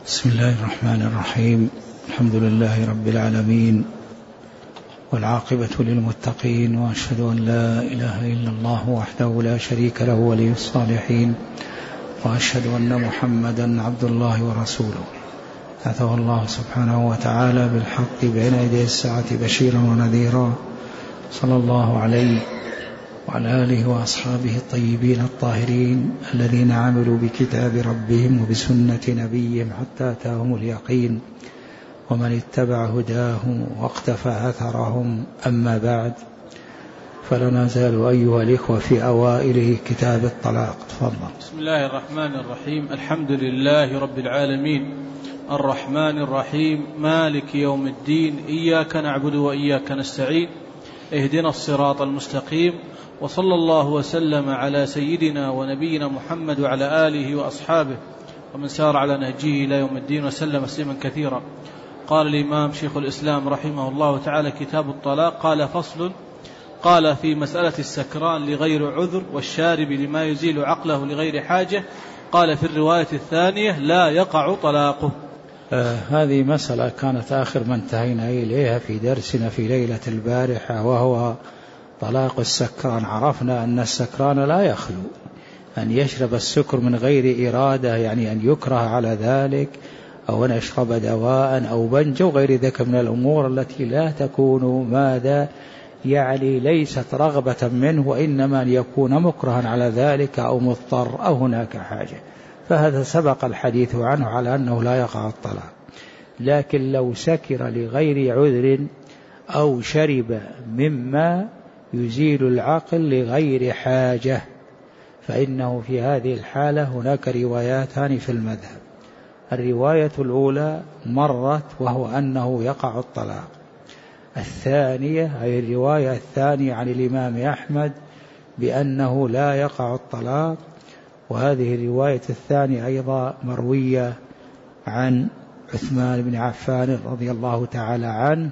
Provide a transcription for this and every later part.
بسم الله الرحمن الرحيم. الحمد لله رب العالمين، والعاقبة للمتقين، وأشهد أن لا إله إلا الله وحده لا شريك له ولي الصالحين، وأشهد أن محمدا عبد الله ورسوله بعثه الله سبحانه وتعالى بالحق بين يدي الساعة بشيرا ونذيرا، صلى الله عليه وعلى آله وأصحابه الطيبين الطاهرين الذين عملوا بكتاب ربهم وبسنة نبيهم حتى أتاهم اليقين، ومن اتبع هداهم واقتفى أثرهم. أما بعد، فلا نزال أيها الإخوة في أوائل كتاب الطلاق. تفضل. بسم الله الرحمن الرحيم. الحمد لله رب العالمين، الرحمن الرحيم، مالك يوم الدين، إياك نعبد وإياك نستعين، اهدنا الصراط المستقيم، وصلى الله وسلم على سيدنا ونبينا محمد وعلى آله وأصحابه ومن سار على نهجه إلى يوم الدين وسلم تسليما كثيرا. قال الإمام شيخ الإسلام رحمه الله تعالى: كتاب الطلاق. قال: فصل. قال: في مسألة السكران لغير عذر والشارب لما يزيل عقله لغير حاجة. قال: في الرواية الثانية: لا يقع طلاقه. هذه مسألة كانت آخر ما انتهينا إليها في درسنا في ليلة البارحة، وهو طلاق السكران. عرفنا أن السكران لا يخلو أن يشرب السكر من غير إرادة، يعني أن يكره على ذلك، أو أن يشرب دواء أو بنج وغير ذلك من الأمور التي لا تكون ماذا يعني ليست رغبة منه، وإنما أن يكون مكرها على ذلك أو مضطر أو هناك حاجة، فهذا سبق الحديث عنه على أنه لا يقع الطلاق. لكن لو سكر لغير عذر أو شرب مما يزيل العقل لغير حاجة، فإنه في هذه الحالة هناك رواياتان في المذهب. الرواية الأولى مرت وهو أنه يقع الطلاق. الثانية أي الرواية الثانية عن الإمام أحمد بأنه لا يقع الطلاق، وهذه الرواية الثانية أيضا مروية عن عثمان بن عفان رضي الله تعالى عنه،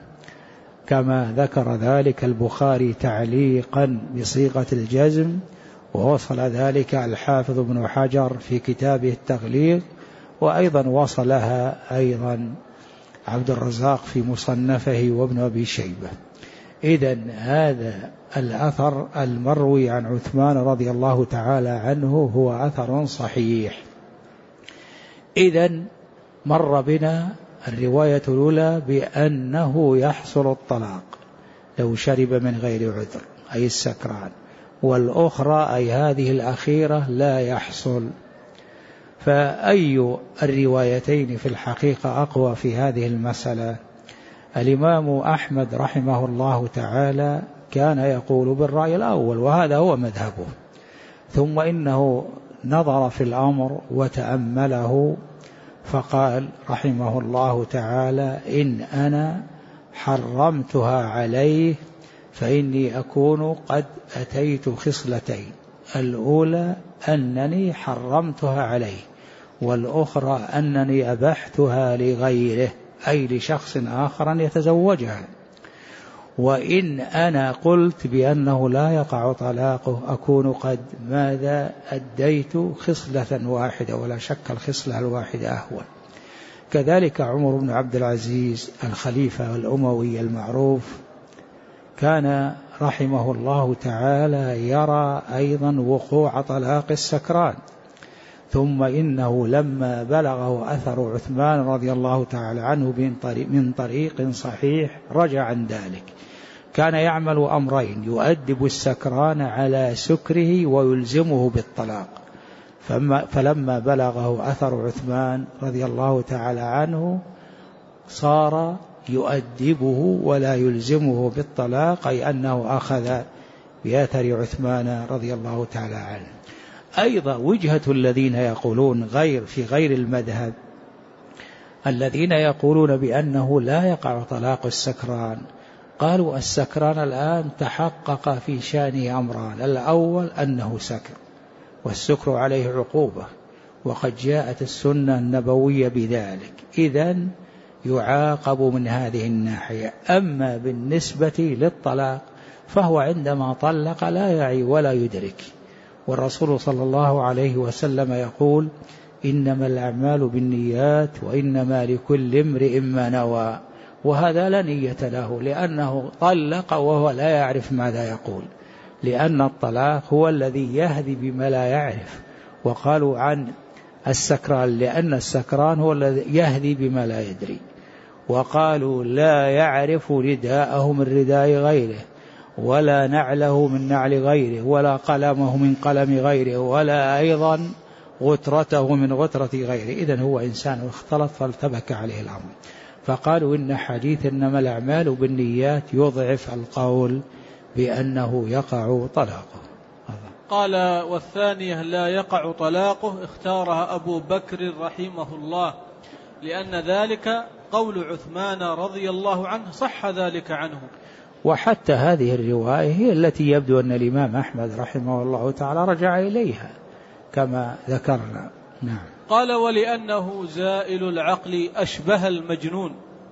كما ذكر ذلك البخاري تعليقا بصيغة الجزم، ووصل ذلك الحافظ ابن حجر في كتابه التغليق، وأيضا وصلها أيضا عبد الرزاق في مصنفه وابن أبي شيبة. إذن هذا الأثر المروي عن عثمان رضي الله تعالى عنه هو أثر صحيح. إذن مر بنا الرواية الأولى بأنه يحصل الطلاق لو شرب من غير عذر أي السكران، والأخرى أي هذه الأخيرة لا يحصل. فأي الروايتين في الحقيقة أقوى في هذه المسألة؟ الإمام أحمد رحمه الله تعالى كان يقول بالرأي الأول، وهذا هو مذهبه، ثم إنه نظر في الأمر وتأمله فقال رحمه الله تعالى: إن أنا حرمتها عليه فإني أكون قد أتيت خصلتين، الأولى أنني حرمتها عليه، والأخرى أنني أبحتها لغيره أي لشخص آخر أن يتزوجها. وإن أنا قلت بأنه لا يقع طلاقه أكون قد ماذا أديت خصلة واحدة، ولا شك الخصلة الواحدة أهون. كذلك عمر بن عبد العزيز الخليفة الأموي المعروف كان رحمه الله تعالى يرى أيضا وقوع طلاق السكران، ثم إنه لما بلغه أثر عثمان رضي الله تعالى عنه من طريق صحيح رجع عن ذلك. كان يعمل أمرين: يؤدب السكران على سكره ويلزمه بالطلاق. فلما بلغه أثر عثمان رضي الله تعالى عنه صار يؤدبه ولا يلزمه بالطلاق، أي أنه أخذ بأثر عثمان رضي الله تعالى عنه. أيضا وجهة الذين يقولون في غير المذهب، الذين يقولون بأنه لا يقع طلاق السكران، قالوا السكران الآن تحقق في شأنه أمران: الأول أنه سكر، والسكر عليه عقوبة، وقد جاءت السنة النبوية بذلك، إذن يعاقب من هذه الناحية. أما بالنسبة للطلاق فهو عندما طلق لا يعي ولا يدرك، والرسول صلى الله عليه وسلم يقول: إنما الأعمال بالنيات وإنما لكل امرئ ما نوى، وهذا لا نية له لأنه طلق وهو لا يعرف ماذا يقول، لأن الطلاق هو الذي يهدي بما لا يعرف. وقالوا عن السكران لأن السكران هو الذي يهدي بما لا يدري. وقالوا لا يعرف رداءه من رداء غيره، ولا نعله من نعل غيره، ولا قلمه من قلم غيره، ولا أيضا غترته من غترة غيره. إذن هو إنسان اختلط فالتبك عليه الأمر. فقالوا إن حديث إنما الأعمال بالنيات يضعف القول بأنه يقع طلاقه. قال والثانية لا يقع طلاقه اختارها أبو بكر رحمه الله، لأن ذلك قول عثمان رضي الله عنه، صح ذلك عنه. وحتى هذه الرواية هي التي يبدو أن الإمام أحمد رحمه الله تعالى رجع إليها كما ذكرنا. نعم. قال ولأنه زائل العقل أشبه المجنون.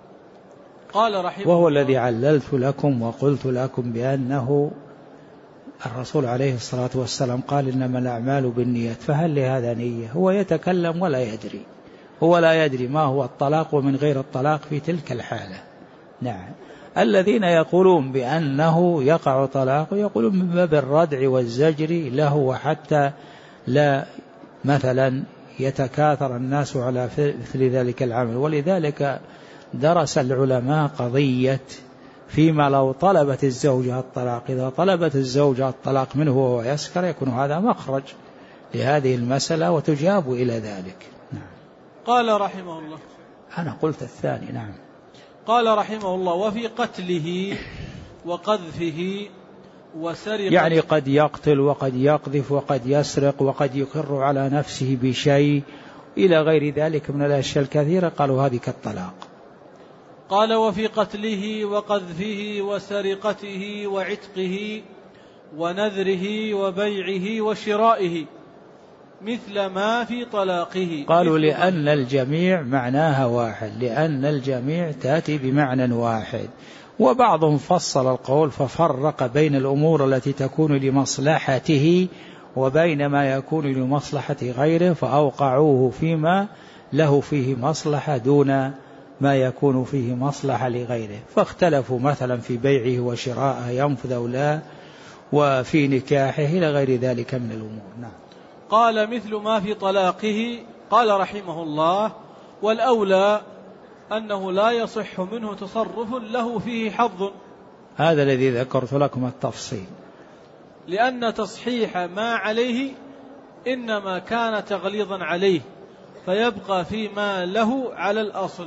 قال رحمه وهو الله الذي عللت لكم وقلت لكم بأنه الرسول عليه الصلاة والسلام قال إنما الأعمال بالنيات، فهل لهذا نية؟ هو يتكلم ولا يدري، هو لا يدري ما هو الطلاق ومن غير الطلاق في تلك الحالة. نعم. الذين يقولون بأنه يقع طلاق يقولون من باب الردع والزجر له، وحتى لا مثلا يتكاثر الناس على مثل ذلك العمل. ولذلك درس العلماء قضية فيما لو طلبت الزوجة الطلاق، إذا طلبت الزوجة الطلاق منه وهو يسكر يكون هذا مخرج لهذه المسألة وتجاب إلى ذلك. نعم. قال رحمه الله، أنا قلت الثاني. نعم. قال رحمه الله وفي قتله وقذفه وسرقة، يعني قد يقتل وقد يقذف وقد يسرق وقد يقر على نفسه بشيء إلى غير ذلك من الأشياء الكثيرة، قالوا هذه كالطلاق. قال وفي قتله وقذفه وسرقته وعتقه ونذره وبيعه وشرائه مثل ما في طلاقه. قالوا لأن الجميع معناها واحد، لأن الجميع تأتي بمعنى واحد. وبعضهم فصل القول ففرق بين الأمور التي تكون لمصلحته وبين ما يكون لمصلحة غيره، فأوقعوه فيما له فيه مصلحة دون ما يكون فيه مصلحة لغيره. فاختلفوا مثلا في بيعه وشراءه ينفذ أو لا، وفي نكاحه إلى غير ذلك من الأمور. نعم. قال مثل ما في طلاقه. قال رحمه الله والأولى أنه لا يصح منه تصرف له فيه حظ. هذا الذي ذكرت لكم التفصيل، لأن تصحيح ما عليه إنما كان تغليظا عليه فيبقى فيما له على الأصل.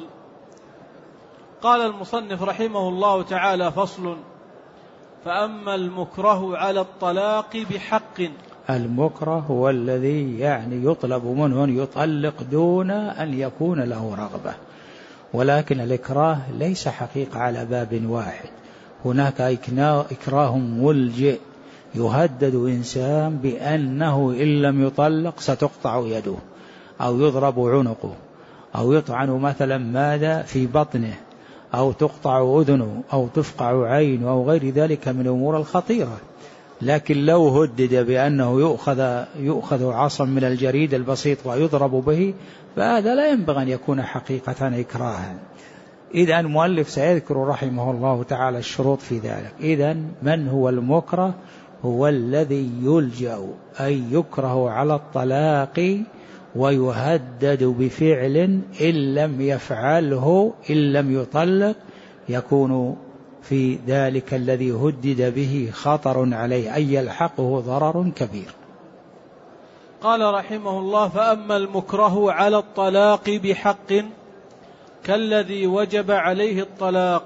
قال المصنف رحمه الله تعالى فصل: فأما المكره على الطلاق بحق. المكره هو الذي يعني يطلب منه أن يطلق دون أن يكون له رغبة، ولكن الإكراه ليس حقيقة على باب واحد. هناك إكراه ملجئ، يهدد إنسان بأنه إن لم يطلق ستقطع يده أو يضرب عنقه أو يطعن مثلا ماذا في بطنه أو تقطع أذنه أو تفقع عينه أو غير ذلك من الأمور الخطيرة. لكن لو هدد بأنه يؤخذ عصا من الجريد البسيط ويضرب به، فهذا لا ينبغي أن يكون حقيقة إكراها. إذا المؤلف سيذكر رحمه الله تعالى الشروط في ذلك. إذا من هو المكره؟ هو الذي يلجأ أن يكره على الطلاق ويهدد بفعل إن لم يفعله إن لم يطلق يكون في ذلك الذي هدد به خطر عليه، أي يلحقه ضرر كبير. قال رحمه الله: فأما المكره على الطلاق بحق كالذي وجب عليه الطلاق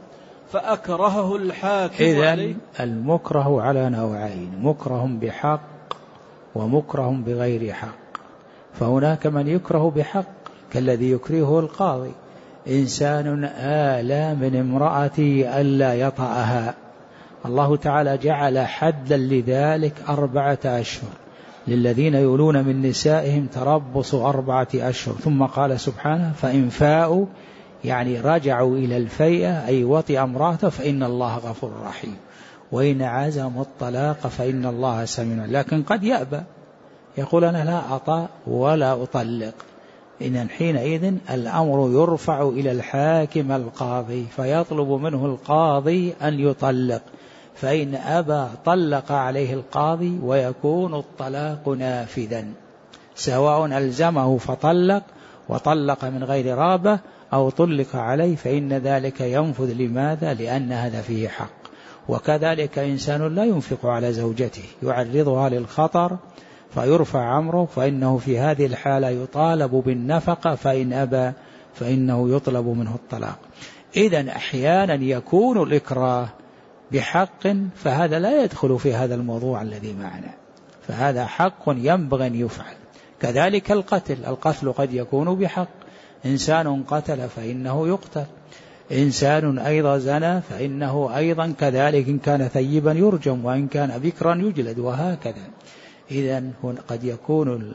فأكرهه الحاكم عليه. إذن المكره على نوعين: مكره بحق ومكره بغير حق. فهناك من يكره بحق كالذي يكرهه القاضي: إنسان آلى من امرأته ألا يطأها، الله تعالى جعل حدا لذلك 4 أشهر، للذين يولون من نسائهم تربص 4 أشهر. ثم قال سبحانه: فإن فاءوا، يعني رجعوا إلى الفيئة أي وطئ امرأته فإن الله غفور رحيم، وإن عزموا الطلاق فإن الله سميع. لكن قد يأبى يقول أنا لا أطأ ولا أطلق. إذن حينئذ الأمر يرفع إلى الحاكم القاضي، فيطلب منه القاضي أن يطلق، فإن أبى طلق عليه القاضي ويكون الطلاق نافذا، سواء ألزمه فطلق وطلق من غير رابة أو طلق عليه، فإن ذلك ينفذ. لماذا؟ لأن هذا فيه حق. وكذلك إنسان لا ينفق على زوجته يعرضها للخطر فيرفع أمره، فإنه في هذه الحالة يطالب بالنفقة، فإن أبى فإنه يطلب منه الطلاق. إذن أحيانا يكون الإكراه بحق، فهذا لا يدخل في هذا الموضوع الذي معنا، فهذا حق ينبغي أن يفعل. كذلك القتل قد يكون بحق، إنسان قتل فإنه يقتل، إنسان أيضا زنى فإنه أيضا كذلك، إن كان ثيبا يرجم وإن كان بكرا يجلد، وهكذا. إذن قد يكون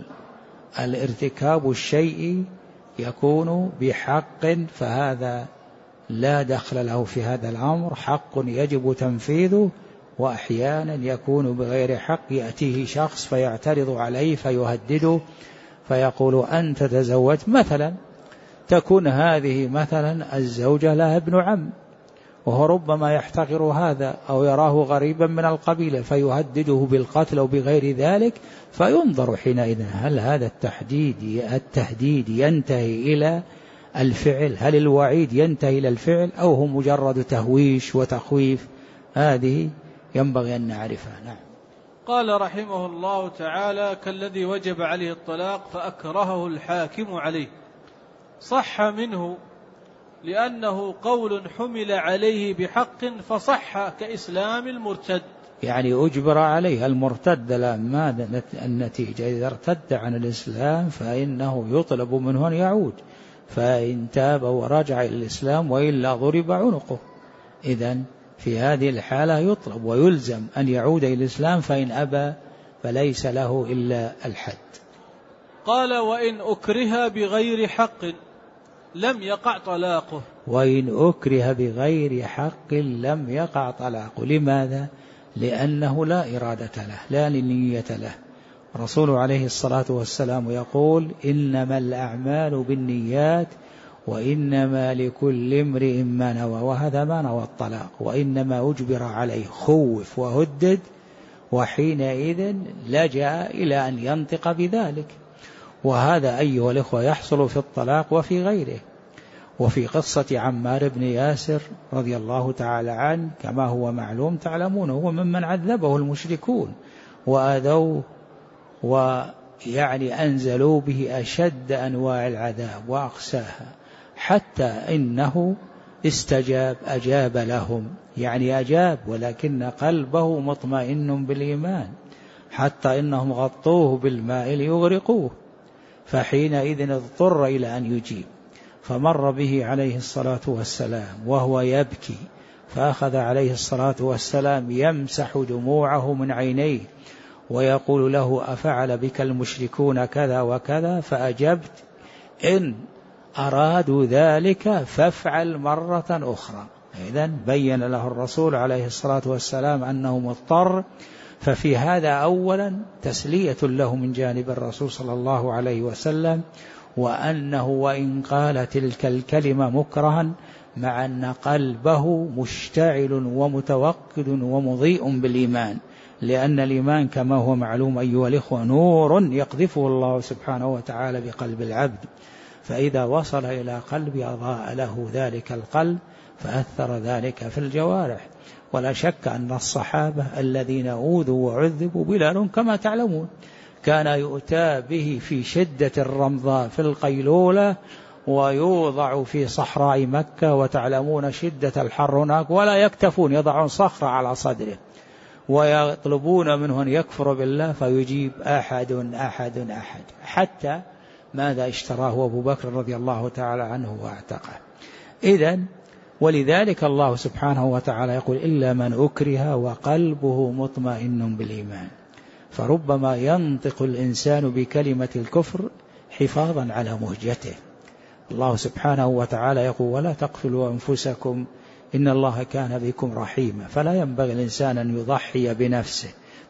الارتكاب الشيء يكون بحق، فهذا لا دخل له في هذا الأمر، حق يجب تنفيذه. وأحيانا يكون بغير حق، يأتيه شخص فيعترض عليه فيهدده فيقول أنت تزوجت مثلا، تكون هذه مثلا الزوجة لها ابن عم، وهو ربما يحتقر هذا أو يراه غريبا من القبيلة فيهدده بالقتل أو بغير ذلك، فينظر حينئذ هل هذا التهديد ينتهي إلى الفعل، هل الوعيد ينتهي إلى الفعل أو هو مجرد تهويش وتخويف. هذه ينبغي أن نعرفها. نعم. قال رحمه الله تعالى: كالذي وجب عليه الطلاق فأكرهه الحاكم عليه، صح منه لأنه قول حمل عليه بحق فصح كإسلام المرتد. يعني أجبر عليه المرتد، لما النتيجة إذا ارتد عن الإسلام فإنه يطلب منه أن يعود، فإن تاب ورجع إلى الإسلام وإلا ضرب عنقه. إذن في هذه الحالة يطلب ويلزم أن يعود إلى الإسلام، فإن أبى فليس له إلا الحد. قال: وإن أكره بغير حق لم يقع طلاقه. وإن أكره بغير حق لم يقع طلاقه. لماذا؟ لأنه لا إرادة له، لا نية له. الرسول عليه الصلاة والسلام يقول: إنما الأعمال بالنيات وإنما لكل امرئ ما نوى، وهذا ما نوى الطلاق، وإنما أجبر عليه، خوف وهدد، وحينئذ لجأ إلى أن ينطق بذلك. وهذا أيها الإخوة يحصل في الطلاق وفي غيره. وفي قصة عمار بن ياسر رضي الله تعالى عنه كما هو معلوم تعلمون، هو ممن عذبه المشركون وآذوه، ويعني أنزلوا به أشد أنواع العذاب وأقساها، حتى إنه أجاب لهم، يعني أجاب ولكن قلبه مطمئن بالإيمان، حتى إنهم غطوه بالماء ليغرقوه، فحينئذ اضطر إلى أن يجيب. فمر به عليه الصلاة والسلام وهو يبكي، فأخذ عليه الصلاة والسلام يمسح دموعه من عينيه ويقول له: أفعل بك المشركون كذا وكذا؟ فأجبت: إن أرادوا ذلك فافعل مرة أخرى. إذن بين له الرسول عليه الصلاة والسلام أنه مضطر، ففي هذا أولا تسلية له من جانب الرسول صلى الله عليه وسلم، وأنه وإن قال تلك الكلمة مكرها مع أن قلبه مشتعل ومتوقد ومضيء بالإيمان، لأن الإيمان كما هو معلوم أيها الإخوة نور يقذفه الله سبحانه وتعالى بقلب العبد، فإذا وصل إلى قلب أضاء له ذلك القلب فأثر ذلك في الجوارح. ولا شك أن الصحابة الذين أوذوا وعذبوا، بلال كما تعلمون كان يؤتى به في شدة الرمضاء في القيلولة ويوضع في صحراء مكة، وتعلمون شدة الحر هناك، ولا يكتفون، يضعون صخرة على صدره ويطلبون منه أن يكفر بالله، فيجيب أحد أحد أحد، حتى ماذا اشتراه أبو بكر رضي الله تعالى عنه واعتقه. إذن ولذلك الله سبحانه وتعالى يقول: إلا من أكره وقلبه مطمئن بالإيمان. فربما ينطق الإنسان بكلمة الكفر حفاظا على مهجته. الله سبحانه وتعالى يقول: ولا تقتلوا أنفسكم إن الله كان بكم رحيما. فلا ينبغي الإنسان أن يضحي بنفسه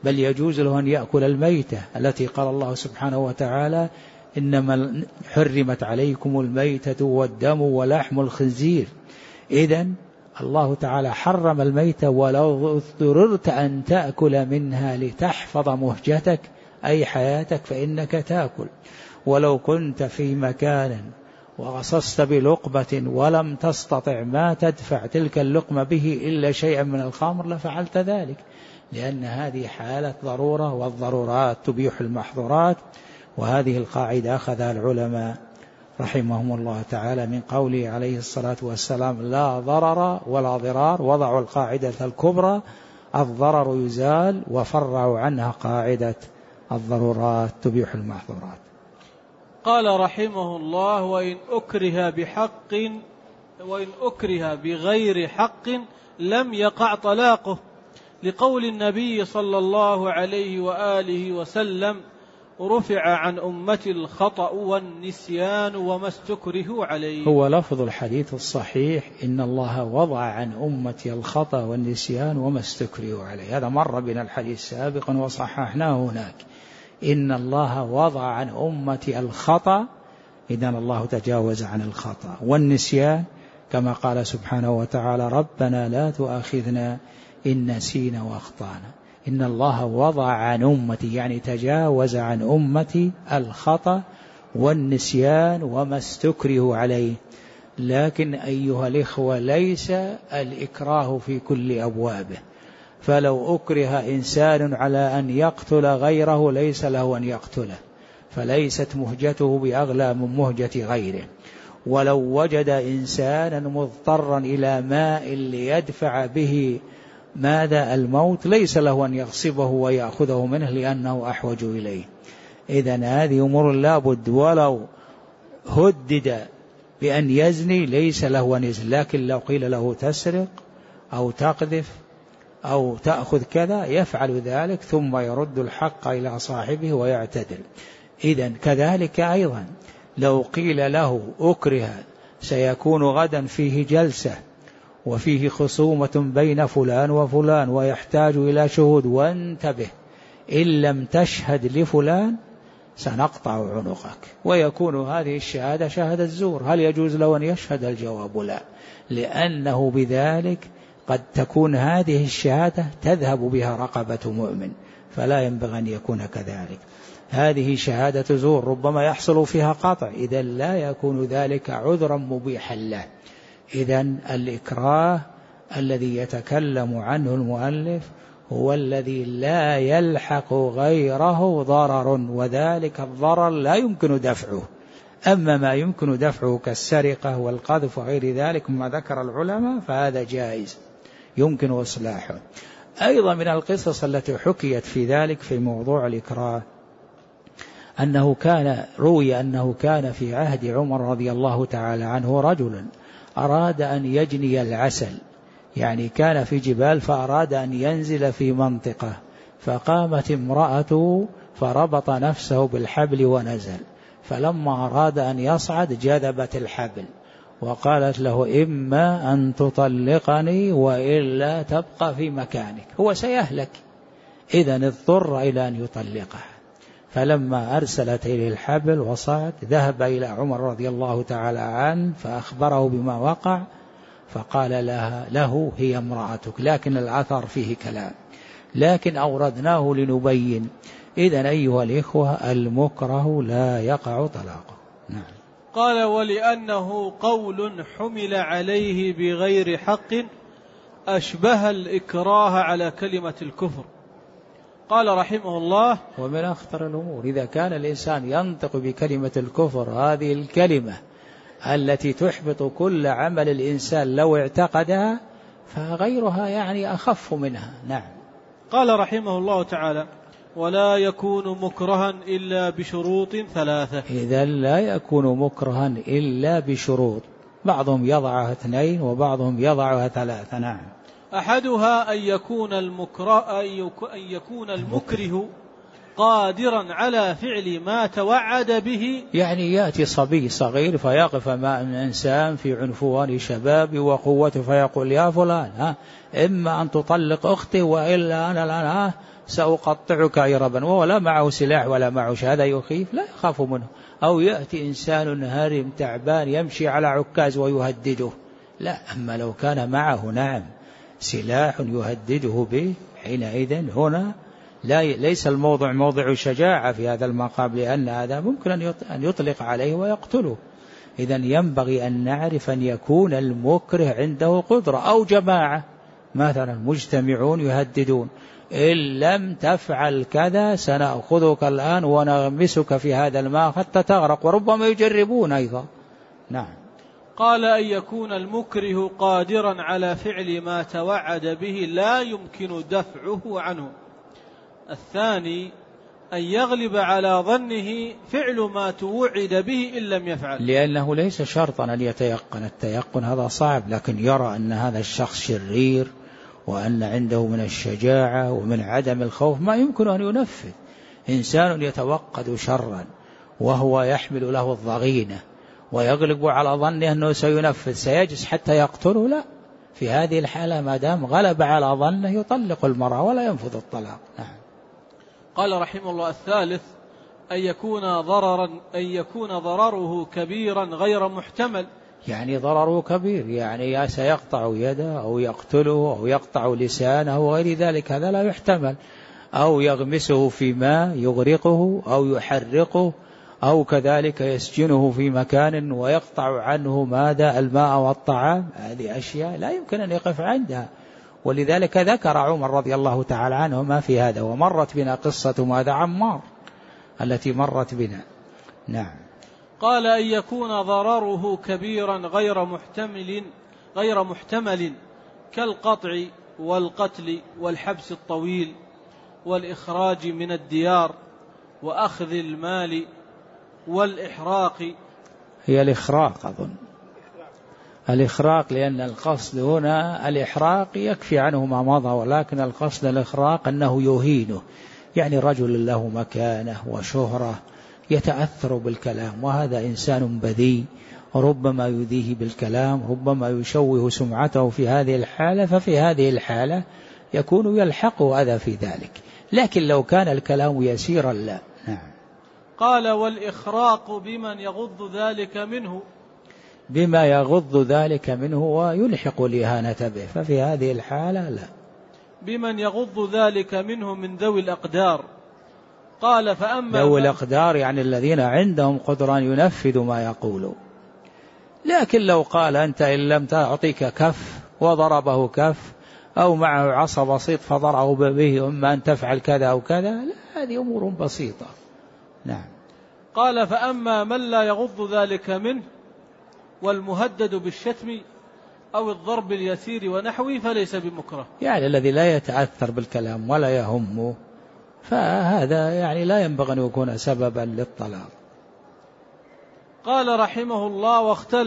بل يجوز له أن يأكل الميتة التي قال الله سبحانه وتعالى إنما حرمت عليكم الميتة والدم ولحم الخنزير. إذن الله تعالى حرم الميتة ولو اضطررت أن تأكل منها لتحفظ مهجتك أي حياتك فإنك تأكل. ولو كنت في مكان وغصصت بلقمة ولم تستطع ما تدفع تلك اللقمة به إلا شيئا من الخمر لفعلت ذلك، لأن هذه حالة ضرورة والضرورات تبيح المحظورات. وهذه القاعدة أخذها العلماء رحمهم الله تعالى من قوله عليه الصلاة والسلام لا ضرر ولا ضرار، وضعوا القاعدة الكبرى الضرر يزال وفرعوا عنها قاعدة الضرورات تبيح المحظورات. قال رحمه الله وإن أكره بغير حق لم يقع طلاقه، لقول النبي صلى الله عليه وآله وسلم رفع عن أمتي الخطأ والنسيان وما استكرهوا عليه. هو لفظ الحديث الصحيح إن الله وضع عن أمتي الخطأ والنسيان وما استكرهوا عليه، هذا مر بنا الحديث سابقا وصححناه هناك. إن الله وضع عن أمتي الخطأ، إذن الله تجاوز عن الخطأ، والنسيان كما قال سبحانه وتعالى ربنا لا تؤاخذنا إن نسينا وأخطأنا. إن الله وضع عن أمتي يعني تجاوز عن أمتي الخطأ والنسيان وما استكره عليه. لكن أيها الإخوة ليس الإكراه في كل أبوابه، فلو أكره إنسان على أن يقتل غيره ليس له أن يقتله، فليست مهجته بأغلى من مهجة غيره. ولو وجد إنسانا مضطرا إلى ماء ليدفع به ماذا الموت ليس له أن يغصبه ويأخذه منه لأنه أحوج إليه. إذن هذه أمور لابد، ولو هدد بأن يزني ليس له أن يزني، لكن لو قيل له تسرق أو تقذف أو تأخذ كذا يفعل ذلك ثم يرد الحق إلى صاحبه ويعتدل. إذن كذلك أيضا لو قيل له أكره سيكون غدا فيه جلسة وفيه خصومة بين فلان وفلان ويحتاج إلى شهود، وانتبه إن لم تشهد لفلان سنقطع عنقك، ويكون هذه الشهادة شهادة زور، هل يجوز له أن يشهد؟ الجواب لا، لأنه بذلك قد تكون هذه الشهادة تذهب بها رقبة مؤمن، فلا ينبغي أن يكون كذلك. هذه شهادة زور ربما يحصل فيها قطع، إذا لا يكون ذلك عذرا مبيحا له. إذن الإكراه الذي يتكلم عنه المؤلف هو الذي لا يلحق غيره ضرر، وذلك الضرر لا يمكن دفعه. أما ما يمكن دفعه كالسرقة والقذف وغير ذلك ما ذكر العلماء فهذا جائز يمكن إصلاحه. أيضا من القصص التي حكيت في ذلك في موضوع الإكراه روي أنه كان في عهد عمر رضي الله تعالى عنه رجل أراد أن يجني العسل، يعني كان في جبال فأراد أن ينزل في منطقة، فقامت امرأته فربط نفسه بالحبل ونزل، فلما أراد أن يصعد جذبت الحبل وقالت له إما أن تطلقني وإلا تبقى في مكانك، هو سيهلك. إذن اضطر إلى أن يطلقها، فلما أرسلت إليه الحبل وصعد ذهب إلى عمر رضي الله تعالى عنه فأخبره بما وقع، فقال له هي امرأتك، لكن الأثر فيه كلام، لكن أوردناه لنبين. إذن أيها الإخوة المكره لا يقع طلاقه. نعم. قال ولأنه قول حمل عليه بغير حق أشبه الإكراه على كلمة الكفر. قال رحمه الله ومن أخطر الأمور إذا كان الإنسان ينطق بكلمة الكفر، هذه الكلمة التي تحبط كل عمل الإنسان لو اعتقدها، فغيرها يعني أخف منها. نعم. قال رحمه الله تعالى ولا يكون مكرها إلا بشروط ثلاثة. إذا لا يكون مكرها إلا بشروط، بعضهم يضعها 2 وبعضهم يضعها 3. نعم. أحدها أن يكون المكره قادرا على فعل ما توعد به، يعني يأتي صبي صغير فيقف مع إنسان في عنفوان شباب وقوته فيقول يا فلان إما أن تطلق أختي وإلا أنا الآن سأقطعك إربا، وهو لا معه سلاح ولا معه شيء، هذا يخيف؟ لا يخاف منه. أو يأتي إنسان هارم تعبان يمشي على عكاز ويهدده، لا. أما لو كان معه نعم سلاح يهدده به، حينئذ هنا ليس الموضع موضع شجاعة في هذا المقام، لأن هذا ممكن أن يطلق عليه ويقتله. إذن ينبغي أن نعرف أن يكون المكره عنده قدرة، أو جماعة مثلا مجتمعون يهددون: إن لم تفعل كذا سنأخذك الآن ونغمسك في هذا الماء حتى تغرق، وربما يجربون أيضا. نعم. قال: أن يكون المكره قادرا على فعل ما توعد به لا يمكن دفعه عنه. الثاني أن يغلب على ظنه فعل ما توعد به إن لم يفعل، لأنه ليس شرطا أن يتيقن، التيقن هذا صعب، لكن يرى أن هذا الشخص شرير وأن عنده من الشجاعة ومن عدم الخوف ما يمكن أن ينفذ. إنسان يتوقد شرا وهو يحمل له الضغينة ويغلب على ظنه أنه سينفذ، سيجلس حتى يقتله؟ لا. في هذه الحالة ما دام غلب على ظنه يطلق المرأة ولا ينفذ الطلاق. نعم. قال رحمه الله: الثالث أن يكون ضرره كبيرا غير محتمل. يعني ضرره كبير، يعني سيقطع يده أو يقتله أو يقطع لسانه وغير ذلك، هذا لا يحتمل. أو يغمسه في ماء يغرقه أو يحرقه، أو كذلك يسجنه في مكان ويقطع عنه ماذا؟ الماء والطعام. هذه أشياء لا يمكن أن يقف عندها. ولذلك ذكر عمر رضي الله تعالى عنه ما في هذا. ومرت بنا قصة ماذا؟ عمار التي مرت بنا. نعم. قال: أن يكون ضرره كبيرا غير محتمل كالقطع والقتل والحبس الطويل والإخراج من الديار وأخذ المال والإحراق. هي الإخراق أظن، الإخراق، لأن القصد هنا الإحراق يكفي عنه ما مضى، ولكن القصد الإخراق أنه يهينه، يعني رجل له مكانة وشهرة يتأثر بالكلام، وهذا إنسان بذيء ربما يذيه بالكلام، ربما يشوه سمعته في هذه الحالة، ففي هذه الحالة يكون يلحقه أذى في ذلك. لكن لو كان الكلام يسيرا لا. نعم. قال: والإخراق بمن يغض ذلك منه، بما يغض ذلك منه ويلحق الإهانة به، ففي هذه الحالة لا. بمن يغض ذلك منه من ذوي الأقدار. قال: فأما ذوي الأقدار يعني الذين عندهم قدرة ينفذ ما يقولوا. لكن لو قال أنت إن لم تعطيك كف وضربه كف، أو معه عصا بسيط فضربه به، إما أن تفعل كذا أو كذا، لا، هذه أمور بسيطة. نعم. قال: فأما من لا يغض ذلك منه والمهدد بالشتم أو الضرب اليسير ونحوه فليس بمكره، يعني الذي لا يتأثر بالكلام ولا يهمه، فهذا يعني لا ينبغي أن يكون سببا للطلاق. قال رحمه الله: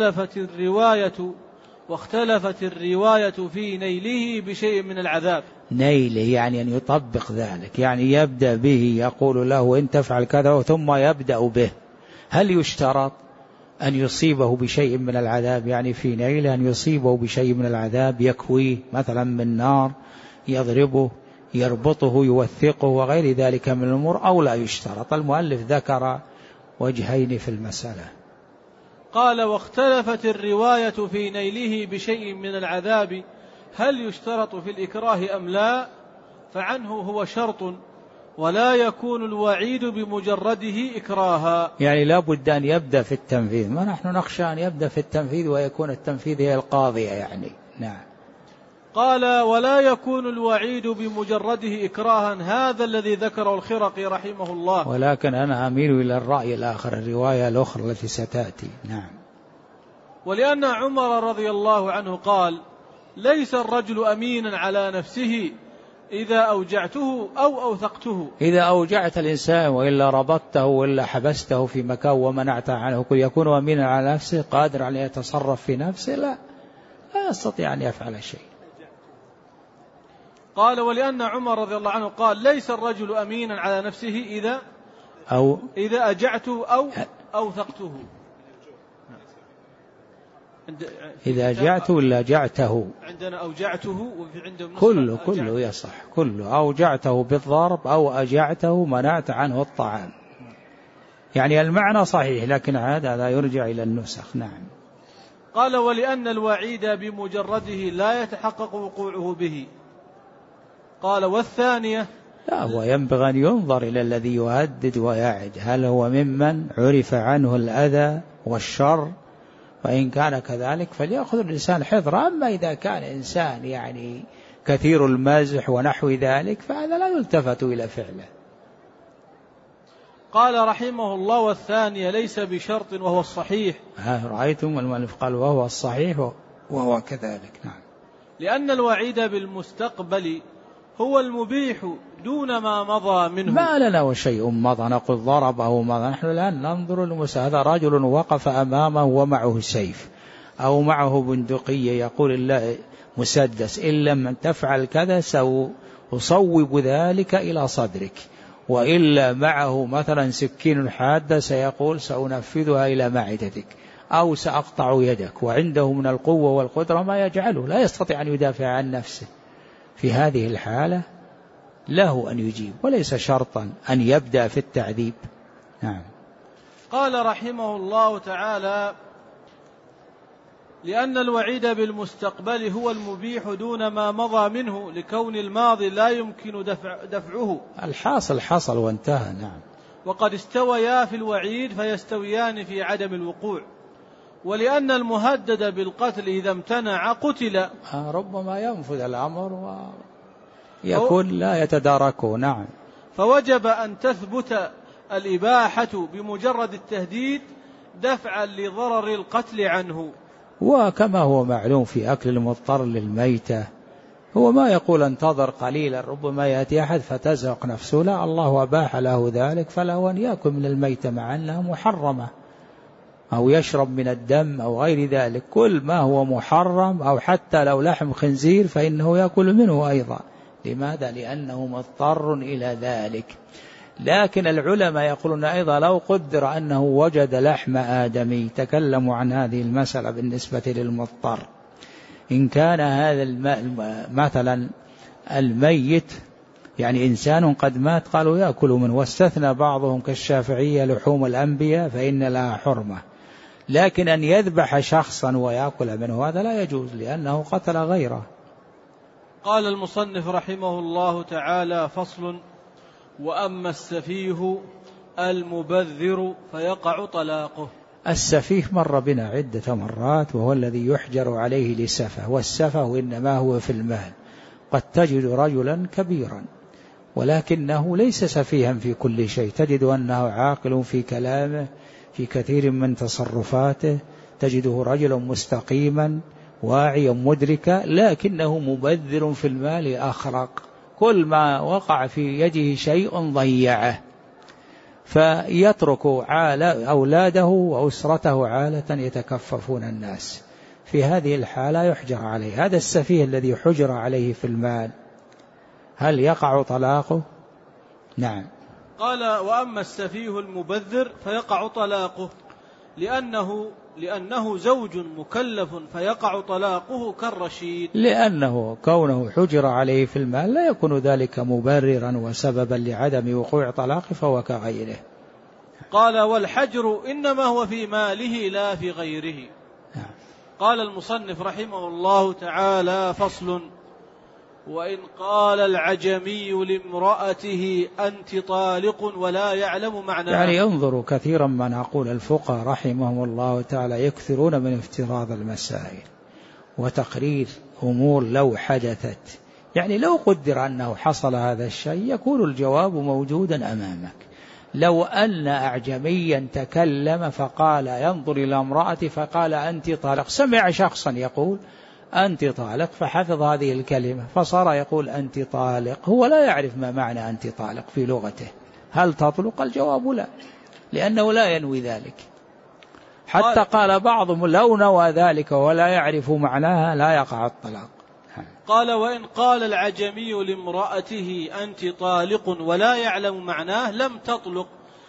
واختلفت الرواية في نيله بشيء من العذاب. نيله يعني أن يطبق ذلك، يعني يبدأ به، يقول له إن تفعل كذا ثم يبدأ به. هل يشترط أن يصيبه بشيء من العذاب؟ يعني في نيله أن يصيبه بشيء من العذاب، يكويه مثلا من نار، يضربه، يربطه، يوثقه وغير ذلك من الأمور، أو لا يشترط؟ المؤلف ذكر وجهين في المسألة. قال: واختلفت الرواية في نيله بشيء من العذاب هل يشترط في الإكراه أم لا؟ فعنه هو شرط ولا يكون الوعيد بمجرده إكراها. يعني لا بد أن يبدأ في التنفيذ، ما نحن نخشى أن يبدأ في التنفيذ ويكون التنفيذ هي القاضية يعني. نعم. قال: ولا يكون الوعيد بمجرده إكراها، هذا الذي ذكره الخرقي رحمه الله. ولكن أنا أميل إلى الرأي الآخر، الرواية الأخرى التي ستأتي. نعم. ولأن عمر رضي الله عنه قال: ليس الرجل أمينا على نفسه إذا أوجعته أو أوثقته. إذا أوجعت الإنسان وإلا ربطته وإلا حبسته في مكان ومنعته عنه، يكون أمينا على نفسه قادر على يتصرف في نفسه؟ لا يستطيع أن يفعل شيء. قال: ولأن عمر رضي الله عنه قال: ليس الرجل أمينا على نفسه إذا أجعته أو أوثقته. إذا جعت ولا جعته؟ عندنا أوجعته، وفي عندهم كله يصح، كله أوجعته بالضرب أو أجعته منعت عنه الطعام، يعني المعنى صحيح، لكن هذا لا يرجع إلى النسخ. نعم. قال: ولأن الوعيد بمجرده لا يتحقق وقوعه به. قال: والثانية لا، هو ينبغي أن ينظر إلى الذي يهدد ويعد، هل هو ممن عرف عنه الأذى والشر؟ فإن كان كذلك فليأخذ الإنسان حذره. أما إذا كان إنسان يعني كثير المزح ونحو ذلك فهذا لا يلتفت إلى فعله. قال رحمه الله: والثانية ليس بشرط وهو الصحيح. رأيتم المؤلف قال وهو الصحيح وهو كذلك. نعم. لأن الوعيد بالمستقبل هو المبيح دون ما مضى منه. ما لنا وشيء مضى نقول ضربه مضى، نحن الآن ننظر لموسى، هذا رجل وقف أمامه ومعه سيف أو معه بندقية، يقول الله مسدس إن لم تفعل كذا سأصوب ذلك إلى صدرك، وإلا معه مثلا سكين حادة سيقول سأنفذها إلى معدتك أو سأقطع يدك، وعنده من القوة والقدرة ما يجعله لا يستطيع أن يدافع عن نفسه. في هذه الحالة له أن يجيب، وليس شرطا أن يبدأ في التعذيب. نعم. قال رحمه الله تعالى: لأن الوعيد بالمستقبل هو المبيح دون ما مضى منه، لكون الماضي لا يمكن دفعه. الحاصل حصل وانتهى. نعم. وقد استويا في الوعيد فيستويان في عدم الوقوع. ولأن المهدد بالقتل إذا امتنع قتل. ربما ينفذ الأمر ويكون لا يتداركه. نعم. فوجب أن تثبت الإباحة بمجرد التهديد دفعا لضرر القتل عنه. وكما هو معلوم في أكل المضطر للميتة، هو ما يقول انتظر قليلا ربما يأتي أحد فتزهق نفسه، لا، الله أباح له ذلك، فله أن يأكل من الميتة مع أنها محرمة، أو يشرب من الدم أو غير ذلك. كل ما هو محرم أو حتى لو لحم خنزير فإنه يأكل منه أيضا. لماذا؟ لأنه مضطر إلى ذلك. لكن العلماء يقولون أيضا لو قدر أنه وجد لحم آدمي، تكلموا عن هذه المسألة بالنسبة للمضطر، إن كان هذا مثلا الميت يعني إنسان قد مات قالوا يأكل منه، واستثنى بعضهم كالشافعية لحوم الأنبياء فإن لها حرمة، لكن أن يذبح شخصا ويأكل منه هذا لا يجوز لأنه قتل غيره. قال المصنف رحمه الله تعالى: فصل: وأما السفيه المبذر فيقع طلاقه. السفيه مر بنا عدة مرات، وهو الذي يحجر عليه لسفه، والسفه إنما هو في المال. قد تجد رجلا كبيرا ولكنه ليس سفيها في كل شيء، تجد أنه عاقل في كلامه، في كثير من تصرفاته، تجده رجلا مستقيما واعيا مدركا، لكنه مبذر في المال أخرق، كل ما وقع في يده شيء ضيعه، فيترك أولاده وأسرته عالة يتكففون الناس. في هذه الحالة يحجر عليه. هذا السفيه الذي حجر عليه في المال هل يقع طلاقه؟ نعم. قال: وأما السفيه المبذر فيقع طلاقه لأنه زوج مكلف فيقع طلاقه كالرشيد. لأنه كونه حجر عليه في المال لا يكون ذلك مبررا وسببا لعدم وقوع طلاقه، فهو كغيره. قال: والحجر إنما هو في ماله لا في غيره. قال المصنف رحمه الله تعالى: فصل: وإن قال العجمي لامرأته أنت طالق ولا يعلم معناه. يعني ينظر كثيرا ما نقول الفقهاء رحمهم الله تعالى يكثرون من افتراض المسائل وتقرير أمور لو حدثت، يعني لو قدر أنه حصل هذا الشيء يكون الجواب موجودا أمامك. لو أن أعجميا تكلم فقال ينظر إلى امرأتي فقال أنت طالق، سمع شخصا يقول أنت طالق فحفظ هذه الكلمة فصار يقول أنت طالق، هو لا يعرف ما معنى أنت طالق في لغته، هل تطلق؟ الجواب لا، لأنه لا ينوي ذلك. حتى قال بعضهم لو نوى ذلك ولا يعرف معناها لا يقع الطلاق. قال: وإن قال العجمي لامرأته أنت طالق ولا يعلم معناه لم تطلق،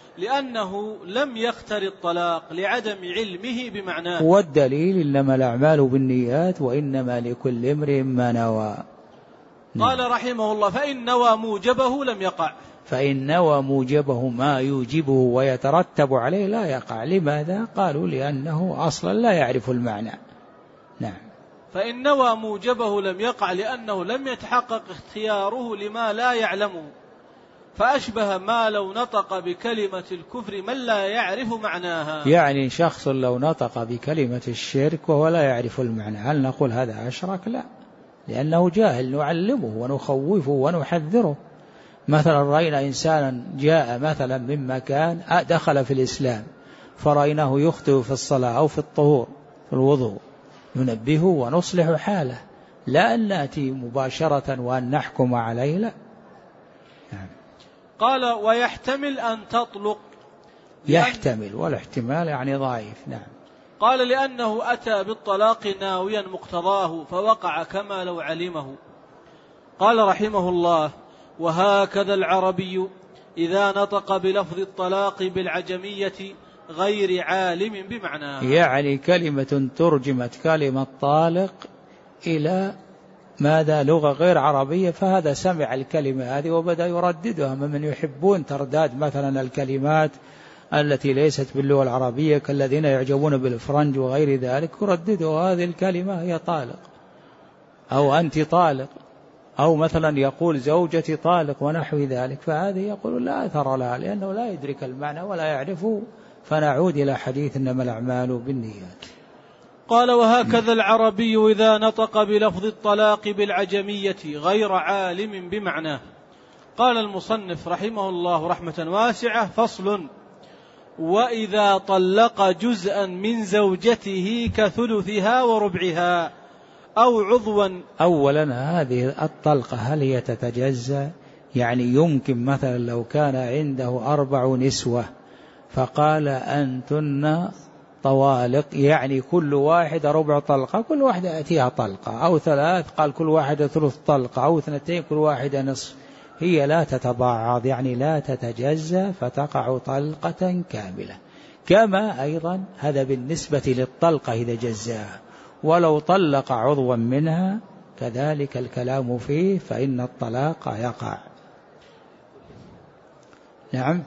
لأنه لم يختر الطلاق لعدم علمه بمعناه. والدليل إنما الأعمال بالنيات وإنما لكل امرئ ما نوى. قال رحمه الله فإن نوى موجبه لم يقع. فإن نوى موجبه ما يوجبه ويترتب عليه لا يقع. لماذا؟ قالوا لأنه أصلا لا يعرف المعنى. نعم. فإن نوى موجبه لم يقع لأنه لم يتحقق اختياره لما لا يعلمه، فأشبه ما لو نطق بكلمة الكفر من لا يعرف معناها. يعني شخص لو نطق بكلمة الشرك وهو لا يعرف المعنى، هل نقول هذا أشرك؟ لا، لأنه جاهل، نعلمه ونخوفه ونحذره. مثلا رأينا إنسانا جاء مثلا من مكان دخل في الإسلام، فرأيناه يخطئ في الصلاة أو في الطهور في الوضوء، ننبهه ونصلح حاله، لا أن نأتي مباشرة وأن نحكم عليه، لا. قال ويحتمل أن تطلق. يحتمل، والاحتمال يعني ضعيف. نعم. قال لأنه أتى بالطلاق ناويا مقتضاه فوقع كما لو علمه. قال رحمه الله وهكذا العربي إذا نطق بلفظ الطلاق بالعجمية غير عالم بمعناه. يعني كلمة ترجمت كلمة طالق إلى ماذا؟ لغة غير عربية، فهذا سمع الكلمة هذه وبدأ يرددها. من يحبون ترداد مثلا الكلمات التي ليست باللغة العربية كالذين يعجبون بالفرنج وغير ذلك، يرددوا هذه الكلمة هي طالق أو أنت طالق، أو مثلا يقول زوجتي طالق ونحو ذلك، فهذه يقول لا أثر لها لأنه لا يدرك المعنى ولا يعرفه. فنعود إلى حديث إنما الأعمال بالنيات. قال وهكذا العربي إذا نطق بلفظ الطلاق بالعجمية غير عالم بمعناه. قال المصنف رحمه الله رحمة واسعة فصل وإذا طلق جزءا من زوجته كثلثها وربعها أو عضوا. أولا هذه الطلقة هل هي تتجزأ؟ يعني يمكن مثلا لو كان عنده 4 نسوة فقال أنتن طوالق، يعني كل واحدة ربع طلقة، كل واحدة أتيها طلقة، أو 3 قال كل واحدة ثلث طلقة، أو 2 كل واحدة نصف، هي لا تتباعض يعني لا تتجزأ فتقع طلقة كاملة. كما أيضا هذا بالنسبة للطلقة إذا جزاها، ولو طلق عضوا منها كذلك الكلام فيه، فإن الطلاق يقع. نعم،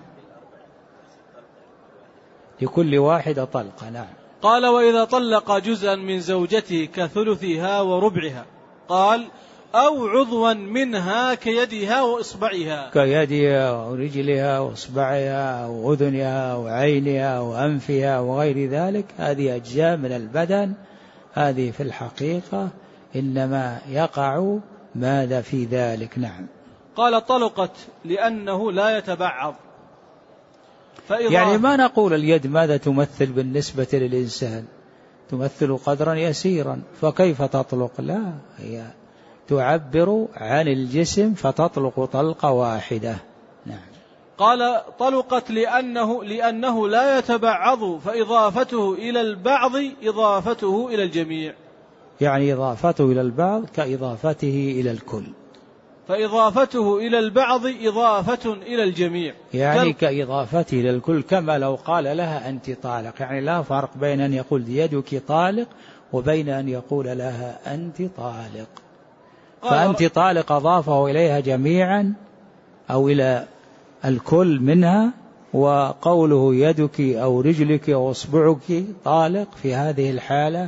لكل واحدة طلقة. نعم. قال وإذا طلق جزءا من زوجته كثلثها وربعها، قال أو عضوا منها كيدها وإصبعها، كيدها ورجلها وإصبعها وأذنها وعينها وأنفها وغير ذلك، هذه أجزاء من البدن، هذه في الحقيقة إنما يقع ماذا في ذلك. نعم. قال طلقت لأنه لا يتبعض، يعني ما نقول اليد ماذا تمثل بالنسبة للإنسان؟ تمثل قدرا يسيرا، فكيف تطلق؟ لا، هي تعبر عن الجسم فتطلق طلقة واحدة. نعم. قال طلقت لأنه لا يتبعض، فإضافته إلى البعض إضافته إلى الجميع، يعني إضافته إلى البعض كإضافته إلى الكل، فإضافته إلى البعض إضافة إلى الجميع، يعني كإضافته إلى الكل، كما لو قال لها أنت طالق، يعني لا فرق بين أن يقول يدك طالق وبين أن يقول لها أنت طالق. فأنت طالق أضافه إليها جميعا أو إلى الكل منها، وقوله يدك أو رجلك أو أصبعك طالق في هذه الحالة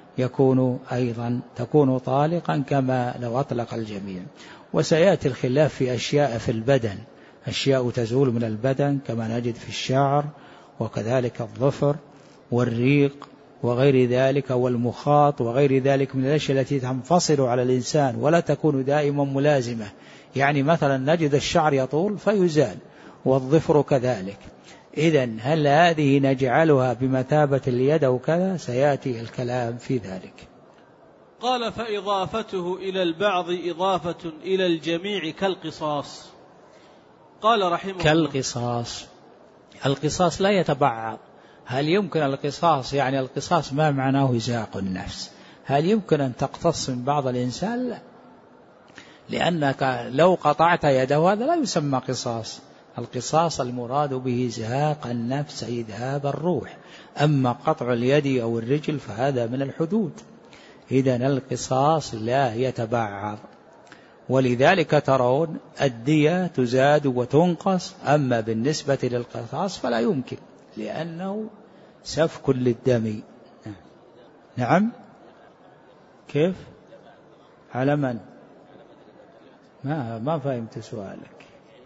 تكون طالقا كما لو أطلق الجميع. وسيأتي الخلاف في أشياء في البدن، أشياء تزول من البدن كما نجد في الشعر، وكذلك الظفر والريق وغير ذلك والمخاط وغير ذلك من الأشياء التي تنفصل على الإنسان ولا تكون دائما ملازمة. يعني مثلا نجد الشعر يطول فيزال والظفر كذلك. إذن هل هذه نجعلها بمثابة اليد أو كذا؟ سيأتي الكلام في ذلك. قال فإضافته إلى البعض إضافة إلى الجميع كالقصاص. قال رحمه كالقصاص، القصاص لا يتبعض. هل يمكن القصاص؟ يعني القصاص ما معناه إزاق النفس. هل يمكن أن تقتص من بعض الإنسان؟ لا، لأنك لو قطعت يده هذا لا يسمى قصاص، القصاص المراد به إزهاق النفس أي إذهاب الروح، أما قطع اليد أو الرجل فهذا من الحدود. إذن القصاص لا يتبعض، ولذلك ترون الدية تزاد وتنقص، أما بالنسبة للقصاص فلا يمكن لأنه سفك للدم. نعم. كيف؟ على من؟ ما فهمت سؤالك.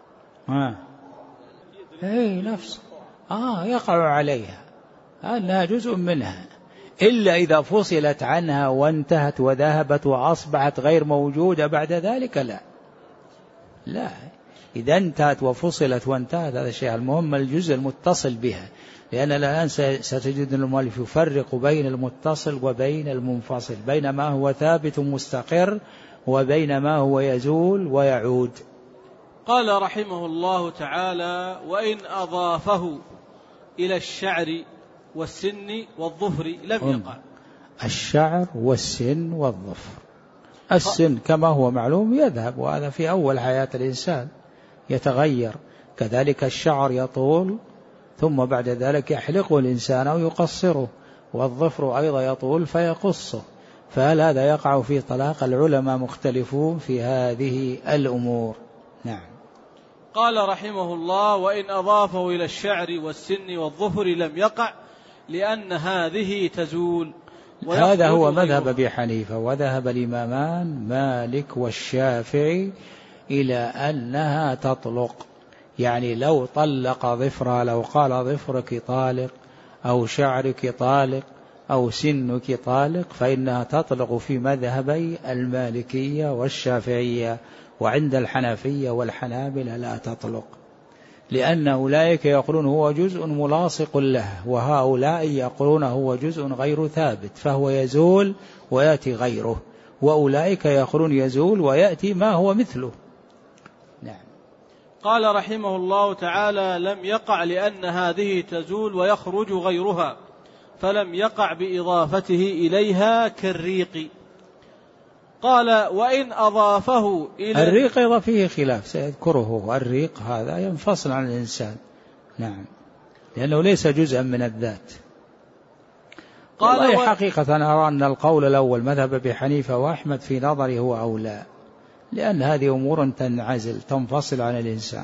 نفس يقع عليها أنها جزء منها، إلا إذا فصلت عنها وانتهت وذهبت وأصبحت غير موجودة بعد ذلك لا. إذا انتهت وفصلت وانتهت هذا الشيء، المهم الجزء المتصل بها، لأن الآن ستجد المؤلف يفرق بين المتصل وبين المنفصل، بين ما هو ثابت مستقر وبين ما هو يزول ويعود. قال رحمه الله تعالى: وإن أضافه إلى الشعر والسن والظفر لم يقع. الشعر والسن والظفر، السن كما هو معلوم يذهب، وهذا في أول حياة الإنسان يتغير، كذلك الشعر يطول ثم بعد ذلك يحلقه الإنسان أو يقصره، والظفر أيضا يطول فيقصه، فهل هذا يقع في طلاق؟ العلماء مختلفون في هذه الأمور. نعم. قال رحمه الله: وإن أضافه إلى الشعر والسن والظفر لم يقع لأن هذه تزول. هذا هو مذهب أبي حنيفة، وذهب الإمامان مالك والشافعي إلى أنها تطلق، يعني لو طلق ظفرها، لو قال ظفرك طالق أو شعرك طالق أو سنك طالق، فإنها تطلق في مذهبي المالكية والشافعية، وعند الحنفية والحنابلة لا تطلق، لأن أولئك يقولون هو جزء ملاصق له، وهؤلاء يقولون هو جزء غير ثابت فهو يزول ويأتي غيره، وأولئك يقولون يزول ويأتي ما هو مثله. نعم. قال رحمه الله تعالى: لم يقع لأن هذه تزول ويخرج غيرها، فلم يقع بإضافته إليها كالريق. قال: وإن أضافه إلى الريق أيضا فيه خلاف سيذكره، الريق هذا ينفصل عن الإنسان. نعم، لأنه ليس جزءا من الذات. قال حقيقة أنا أرى أن القول الأول مذهب أبي حنيفة وأحمد في نظري هو أولى، لأن هذه أمور تنعزل تنفصل عن الإنسان.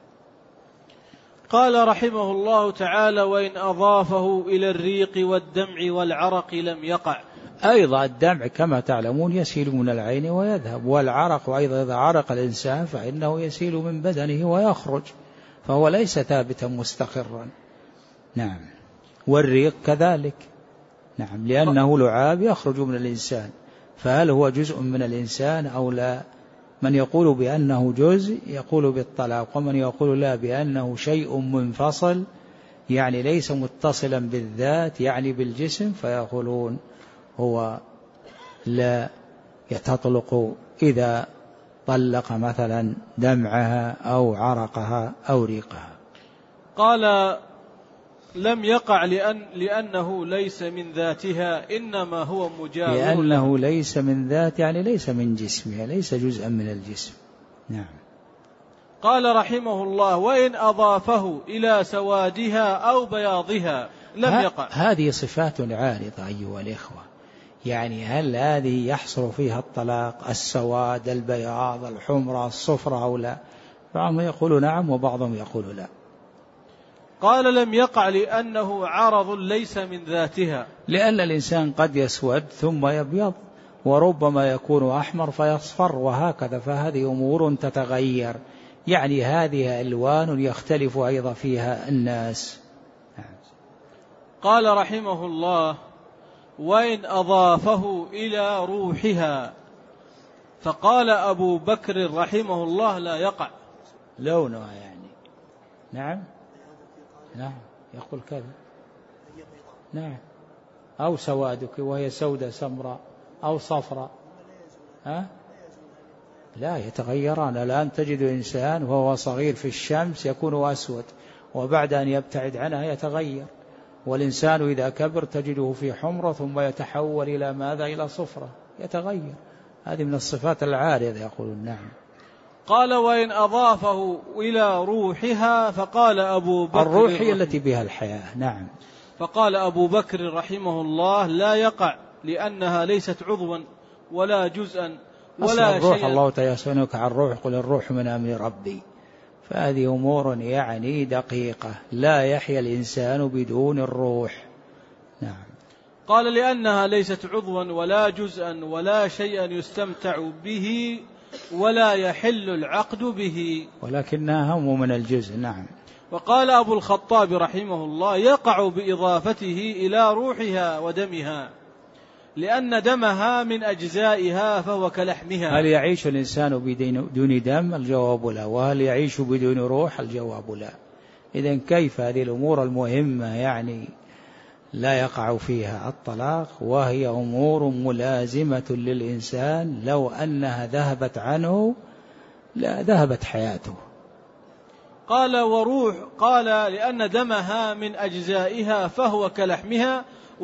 قال رحمه الله تعالى: وإن أضافه إلى الريق والدمع والعرق لم يقع. أيضا الدمع كما تعلمون يسيل من العين ويذهب، والعرق أيضا إذا عرق الإنسان فإنه يسيل من بدنه ويخرج، فهو ليس ثابتا مستقرا. نعم. والريق كذلك. نعم، لأنه لعاب يخرج من الإنسان، فهل هو جزء من الإنسان أو لا؟ من يقول بأنه جزء يقول بالطلاق، ومن يقول لا بأنه شيء منفصل يعني ليس متصلا بالذات يعني بالجسم، فيقولون هو لا يتطلق إذا طلق مثلا دمعها أو عرقها أو ريقها. قال: لم يقع لأنه ليس من ذاتها، إنما هو مجاور. لأنه ليس من ذات يعني ليس من جسمها، ليس جزءا من الجسم. نعم. قال رحمه الله: وإن أضافه إلى سوادها أو بياضها لم يقع. هذه صفات عارضة أيها الإخوة، يعني هل هذه يحصل فيها الطلاق؟ السواد، البياض، الحمرة، الصفرة أو لا؟ بعضهم يقول نعم وبعضهم يقول لا. قال: لم يقع لأنه عرض ليس من ذاتها، لأن الإنسان قد يسود ثم يبيض، وربما يكون أحمر فيصفر وهكذا، فهذه أمور تتغير، يعني هذه ألوان يختلف أيضا فيها الناس. قال رحمه الله: وإن أضافه إلى روحها، فقال أبو بكر رحمه الله: لا يقع. لونها يعني. نعم. نعم يقول كذا. نعم. أو سوادك وهي سودة سمراء أو صفراء لا يتغيران. الآن تجد إنسان وهو صغير في الشمس يكون أسود، وبعد أن يبتعد عنها يتغير، والإنسان إذا كبر تجده في حمرة ثم يتحول إلى ماذا؟ إلى صفرة، يتغير. هذه من الصفات العارضة يقولون. نعم. قال وإن أضافه إلى روحها فقال أبو بكر الروح هي التي بها الحياة. نعم. فقال أبو بكر رحمه الله لا يقع لأنها ليست عضوا ولا جزءا ولا الروح شيئا. الله يسألك عن الروح قل الروح من أمر ربي. فهذه أمور يعني دقيقة، لا يحيا الإنسان بدون الروح. نعم. قال لأنها ليست عضوا ولا جزءا ولا شيئا يستمتع به ولا يحل العقد به، ولكنها هم من الجزء. نعم. وقال أبو الخطاب رحمه الله يقع بإضافته إلى روحها ودمها لأن دمها من أجزائها فهو كلحمها. هل يعيش الإنسان بدون دم؟ الجواب لا. وهل يعيش بدون روح؟ الجواب لا. إذن كيف هذه الأمور المهمة يعني لا يقع فيها الطلاق، وهي أمور ملازمة للإنسان لو أنها ذهبت عنه لا ذهبت حياته. قال لأن دمها من أجزائها فهو كلحمها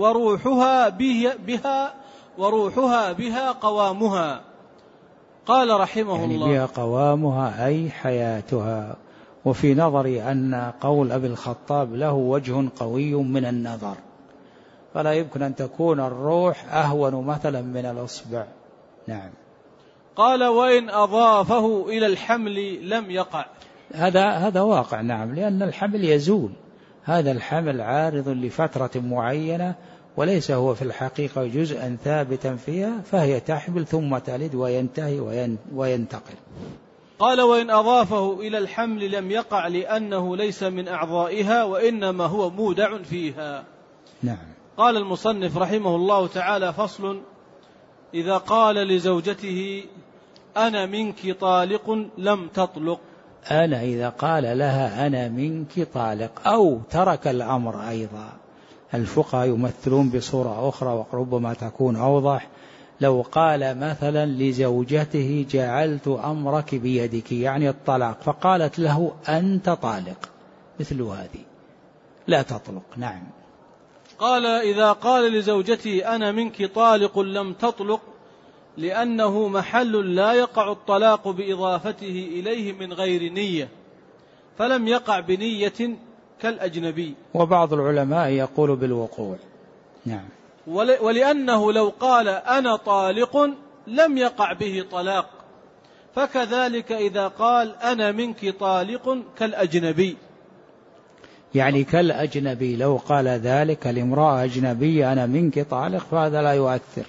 وروحها بها قوامها. قال رحمه يعني الله بها قوامها أي حياتها. وفي نظري أن قول أبي الخطاب له وجه قوي من النظر، فلا يمكن أن تكون الروح أهون مثلا من الأصبع. نعم. قال وإن أضافه إلى الحمل لم يقع. هذا واقع. نعم. لأن الحمل يزول، هذا الحمل عارض لفترة معينة وليس هو في الحقيقة جزءا ثابتا فيها، فهي تحمل ثم تلد وينتهي وينتقل. قال وإن أضافه إلى الحمل لم يقع لأنه ليس من أعضائها وإنما هو مودع فيها. نعم. قال المصنف رحمه الله تعالى فصل: إذا قال لزوجته أنا منك طالق لم تطلق. إذا قال لها أنا منك طالق أو ترك الأمر أيضا. الفقهاء يمثلون بصورة أخرى وربما تكون أوضح. لو قال مثلا لزوجته جعلت أمرك بيدك يعني الطلاق، فقالت له أنت طالق، مثل هذه لا تطلق. نعم. قال إذا قال لزوجته أنا منك طالق لم تطلق لأنه محل لا يقع الطلاق بإضافته إليه من غير نية، فلم يقع بنية كالأجنبي. وبعض العلماء يقول بالوقوع. نعم. ولأنه لو قال أنا طالق لم يقع به طلاق، فكذلك إذا قال أنا منك طالق كالأجنبي. يعني كالأجنبي لو قال ذلك لامرأة أجنبية أنا منك طالق فهذا لا يؤثر.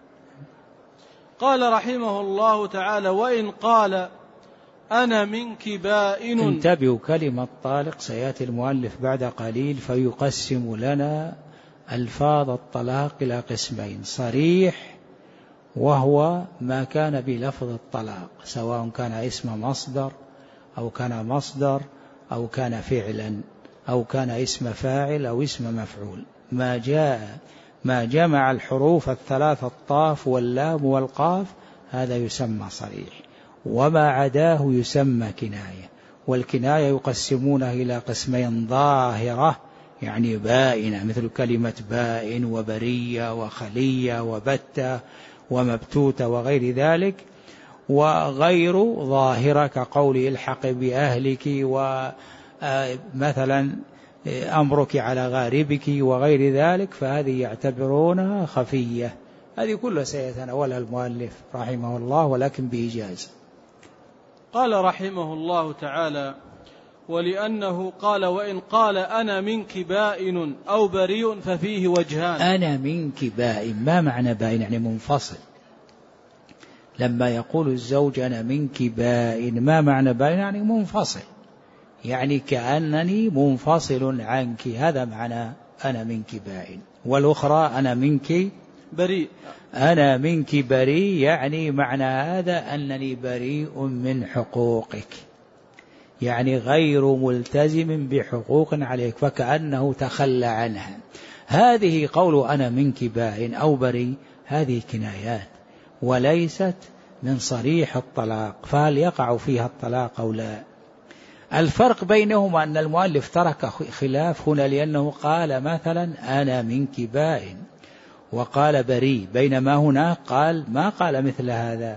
قال رحمه الله تعالى وإن قال أنا منك بائن. انتبهوا، كلمة طالق سيأتي المؤلف بعد قليل فيقسم لنا ألفاظ الطلاق إلى قسمين: صريح وهو ما كان بلفظ الطلاق سواء كان اسم مصدر أو كان مصدر أو كان فعلا أو كان اسم فاعل أو اسم مفعول، ما جمع الحروف الثلاث الطاف واللام والقاف هذا يسمى صريح، وما عداه يسمى كناية. والكناية يقسمونها إلى قسمين: ظاهرة يعني بائنة مثل كلمة بائن وبرية وخلية وبتة ومبتوتة وغير ذلك، وغير ظاهرة كقول الحق بأهلك ومثلا أمرك على غاربك وغير ذلك، فهذه يعتبرونها خفية. هذه كلها سيتناولها المؤلف رحمه الله ولكن بإيجاز. قال رحمه الله تعالى ولأنه قال وإن قال أنا منك بائن أو بريء ففيه وجهان. أنا منك بائن، ما معنى بائن؟ يعني منفصل. لما يقول الزوج أنا منك بائن، ما معنى بائن؟ يعني منفصل، يعني كأنني منفصل عنك، هذا معنى أنا منك بائن. والأخرى أنا منك بريء، أنا منك بريء يعني معنى هذا أنني بريء من حقوقك، يعني غير ملتزم بحقوق عليك، فكأنه تخلى عنها. هذه قول أنا منك بائن أو بريء هذه كنايات وليست من صريح الطلاق، فهل يقع فيها الطلاق أو لا؟ الفرق بينهما أن المؤلف ترك خلاف هنا لأنه قال مثلا أنا منك بائن وقال بريء، بينما هنا قال ما قال مثل هذا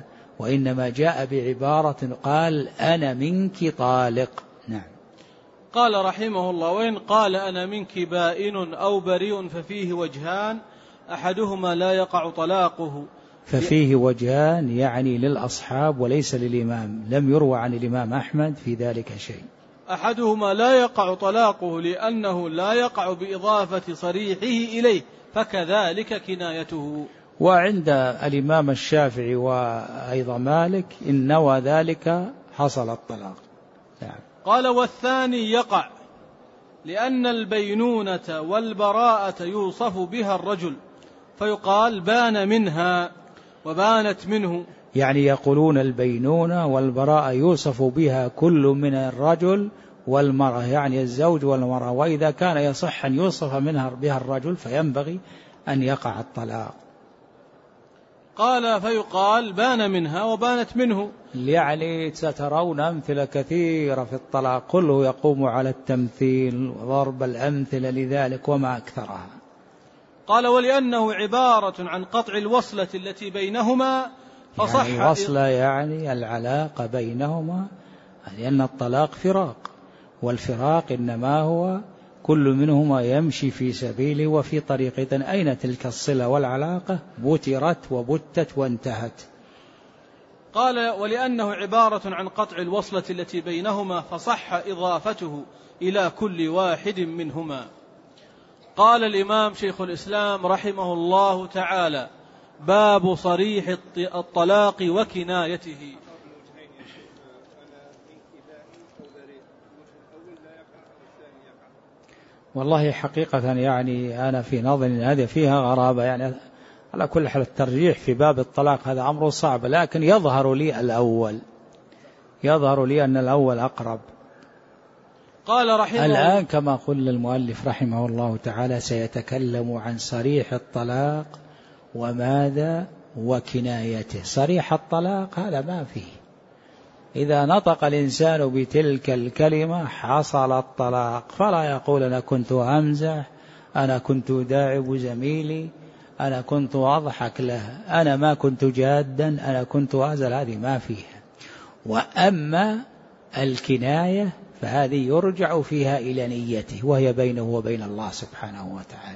وإنما جاء بعبارة قال أنا منك طالق. نعم. قال رحمه الله: وإن قال أنا منك بائن أو بريء ففيه وجهان أحدهما لا يقع طلاقه. ففيه وجهان يعني للأصحاب وليس للإمام، لم يروى عن الإمام أحمد في ذلك شيء. أحدهما لا يقع طلاقه لأنه لا يقع بإضافة صريحه إليه، فكذلك كنايته. وعند الإمام الشافعي وأيضا مالك إن نوى ذلك حصل الطلاق. نعم. قال: والثاني يقع لأن البينونة والبراءة يوصف بها الرجل فيقال بان منها وبانت منه. يعني يقولون البينونة والبراءة يوصف بها كل من الرجل والمرأة، يعني الزوج والمرأة، وإذا كان يصح أن يوصف بها الرجل فينبغي أن يقع الطلاق. قال: فيقال بان منها وبانت منه. يعني سترون أمثلة كثيرة في الطلاق كله يقوم على التمثيل وضرب الأمثلة لذلك وما أكثرها. قال: ولأنه عبارة عن قطع الوصلة التي بينهما فصح. يعني وصلة يعني العلاقة بينهما، لأن الطلاق فراق، والفراق إنما هو كل منهما يمشي في سبيله وفي طريقة. أين تلك الصلة والعلاقة؟ بترت وبتت وانتهت. قال: ولأنه عبارة عن قطع الوصلة التي بينهما فصح إضافته إلى كل واحد منهما. قال الإمام شيخ الإسلام رحمه الله تعالى: باب صريح الطلاق وكنايته. والله حقيقة يعني أنا في نظري هذه فيها غرابة، يعني على كل حال الترجيح في باب الطلاق هذا أمر صعب، لكن يظهر لي أن الأول أقرب. قال رحمه الآن كما قل المؤلف رحمه الله تعالى سيتكلم عن صريح الطلاق وماذا وكنايته. صريح الطلاق هذا ما فيه، إذا نطق الإنسان بتلك الكلمة حصل الطلاق، فلا يقول أنا كنت أمزح، أنا كنت داعب زميلي، أنا كنت أضحك له، أنا ما كنت جادا، أنا كنت أزل، هذه ما فيها. وأما الكناية فهذه يرجع فيها إلى نيته وهي بينه وبين الله سبحانه وتعالى،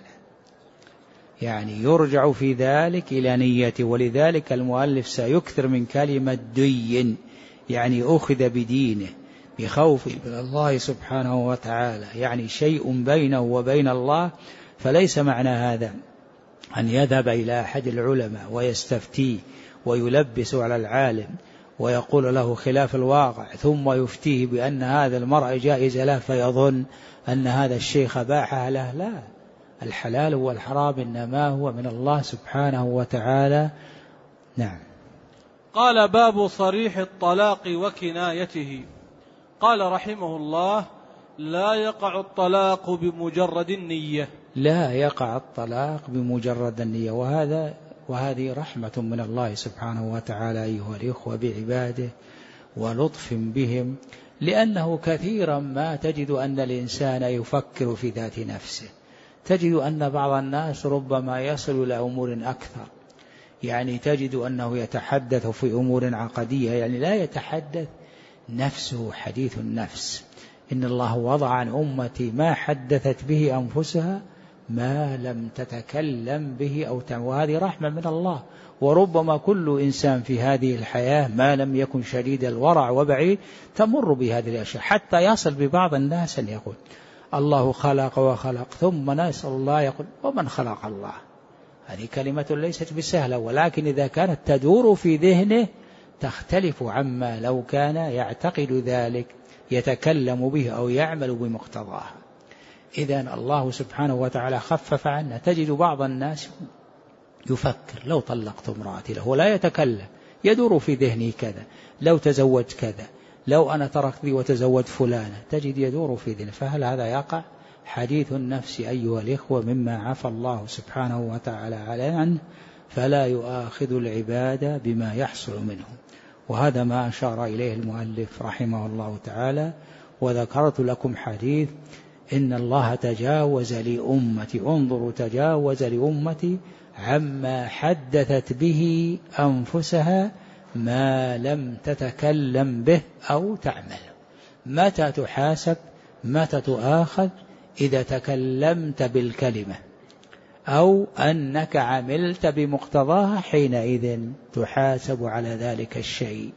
يعني يرجع في ذلك إلى نيته. ولذلك المؤلف سيكثر من كلمة دين، يعني أخذ بدينه بخوف من الله سبحانه وتعالى، يعني شيء بينه وبين الله. فليس معنى هذا أن يذهب إلى أحد العلماء ويستفتيه ويلبس على العالم ويقول له خلاف الواقع ثم يفتيه بأن هذا المرء جائز له فيظن أن هذا الشيخ باحه له. لا، الحلال والحرام إنما هو من الله سبحانه وتعالى. نعم. قال: باب صريح الطلاق وكنايته. قال رحمه الله: لا يقع الطلاق بمجرد النية. لا يقع الطلاق بمجرد النية، وهذه رحمة من الله سبحانه وتعالى أيها الإخوة بعباده ولطف بهم، لأنه كثيرا ما تجد أن الإنسان يفكر في ذات نفسه. تجد أن بعض الناس ربما يصل إلى أمور أكثر، يعني تجد أنه يتحدث في أمور عقدية، يعني لا يتحدث نفسه حديث النفس. إن الله وضع عن أمتي ما حدثت به أنفسها ما لم تتكلم به وهذه رحمة من الله. وربما كل إنسان في هذه الحياة ما لم يكن شديد الورع وبعيد تمر بهذه الأشياء، حتى يصل ببعض الناس أن يقول الله خلق وخلق، ثم نسأل الله يقول ومن خلق الله. هذه كلمة ليست بسهلة، ولكن إذا كانت تدور في ذهنه تختلف عما لو كان يعتقد ذلك يتكلم به أو يعمل بمقتضاها. إذن الله سبحانه وتعالى خفف عنا. تجد بعض الناس يفكر لو طلقت امرأتي، له ولا يتكلم، يدور في ذهنه كذا، لو تزوج كذا، لو أنا تركت ذي وتزوج فلانة، تجد يدور في ذهنه. فهل هذا يقع؟ حديث النفس أيها الإخوة مما عفى الله سبحانه وتعالى عنه، فلا يؤاخذ العباد بما يحصل منهم. وهذا ما أشار إليه المؤلف رحمه الله تعالى. وذكرت لكم حديث إن الله تجاوز لأمتي، انظروا، تجاوز لأمتي عما حدثت به أنفسها ما لم تتكلم به أو تعمل. متى تحاسب؟ متى تؤاخذ؟ إذا تكلمت بالكلمة أو أنك عملت بمقتضاها، حينئذ تحاسب على ذلك الشيء.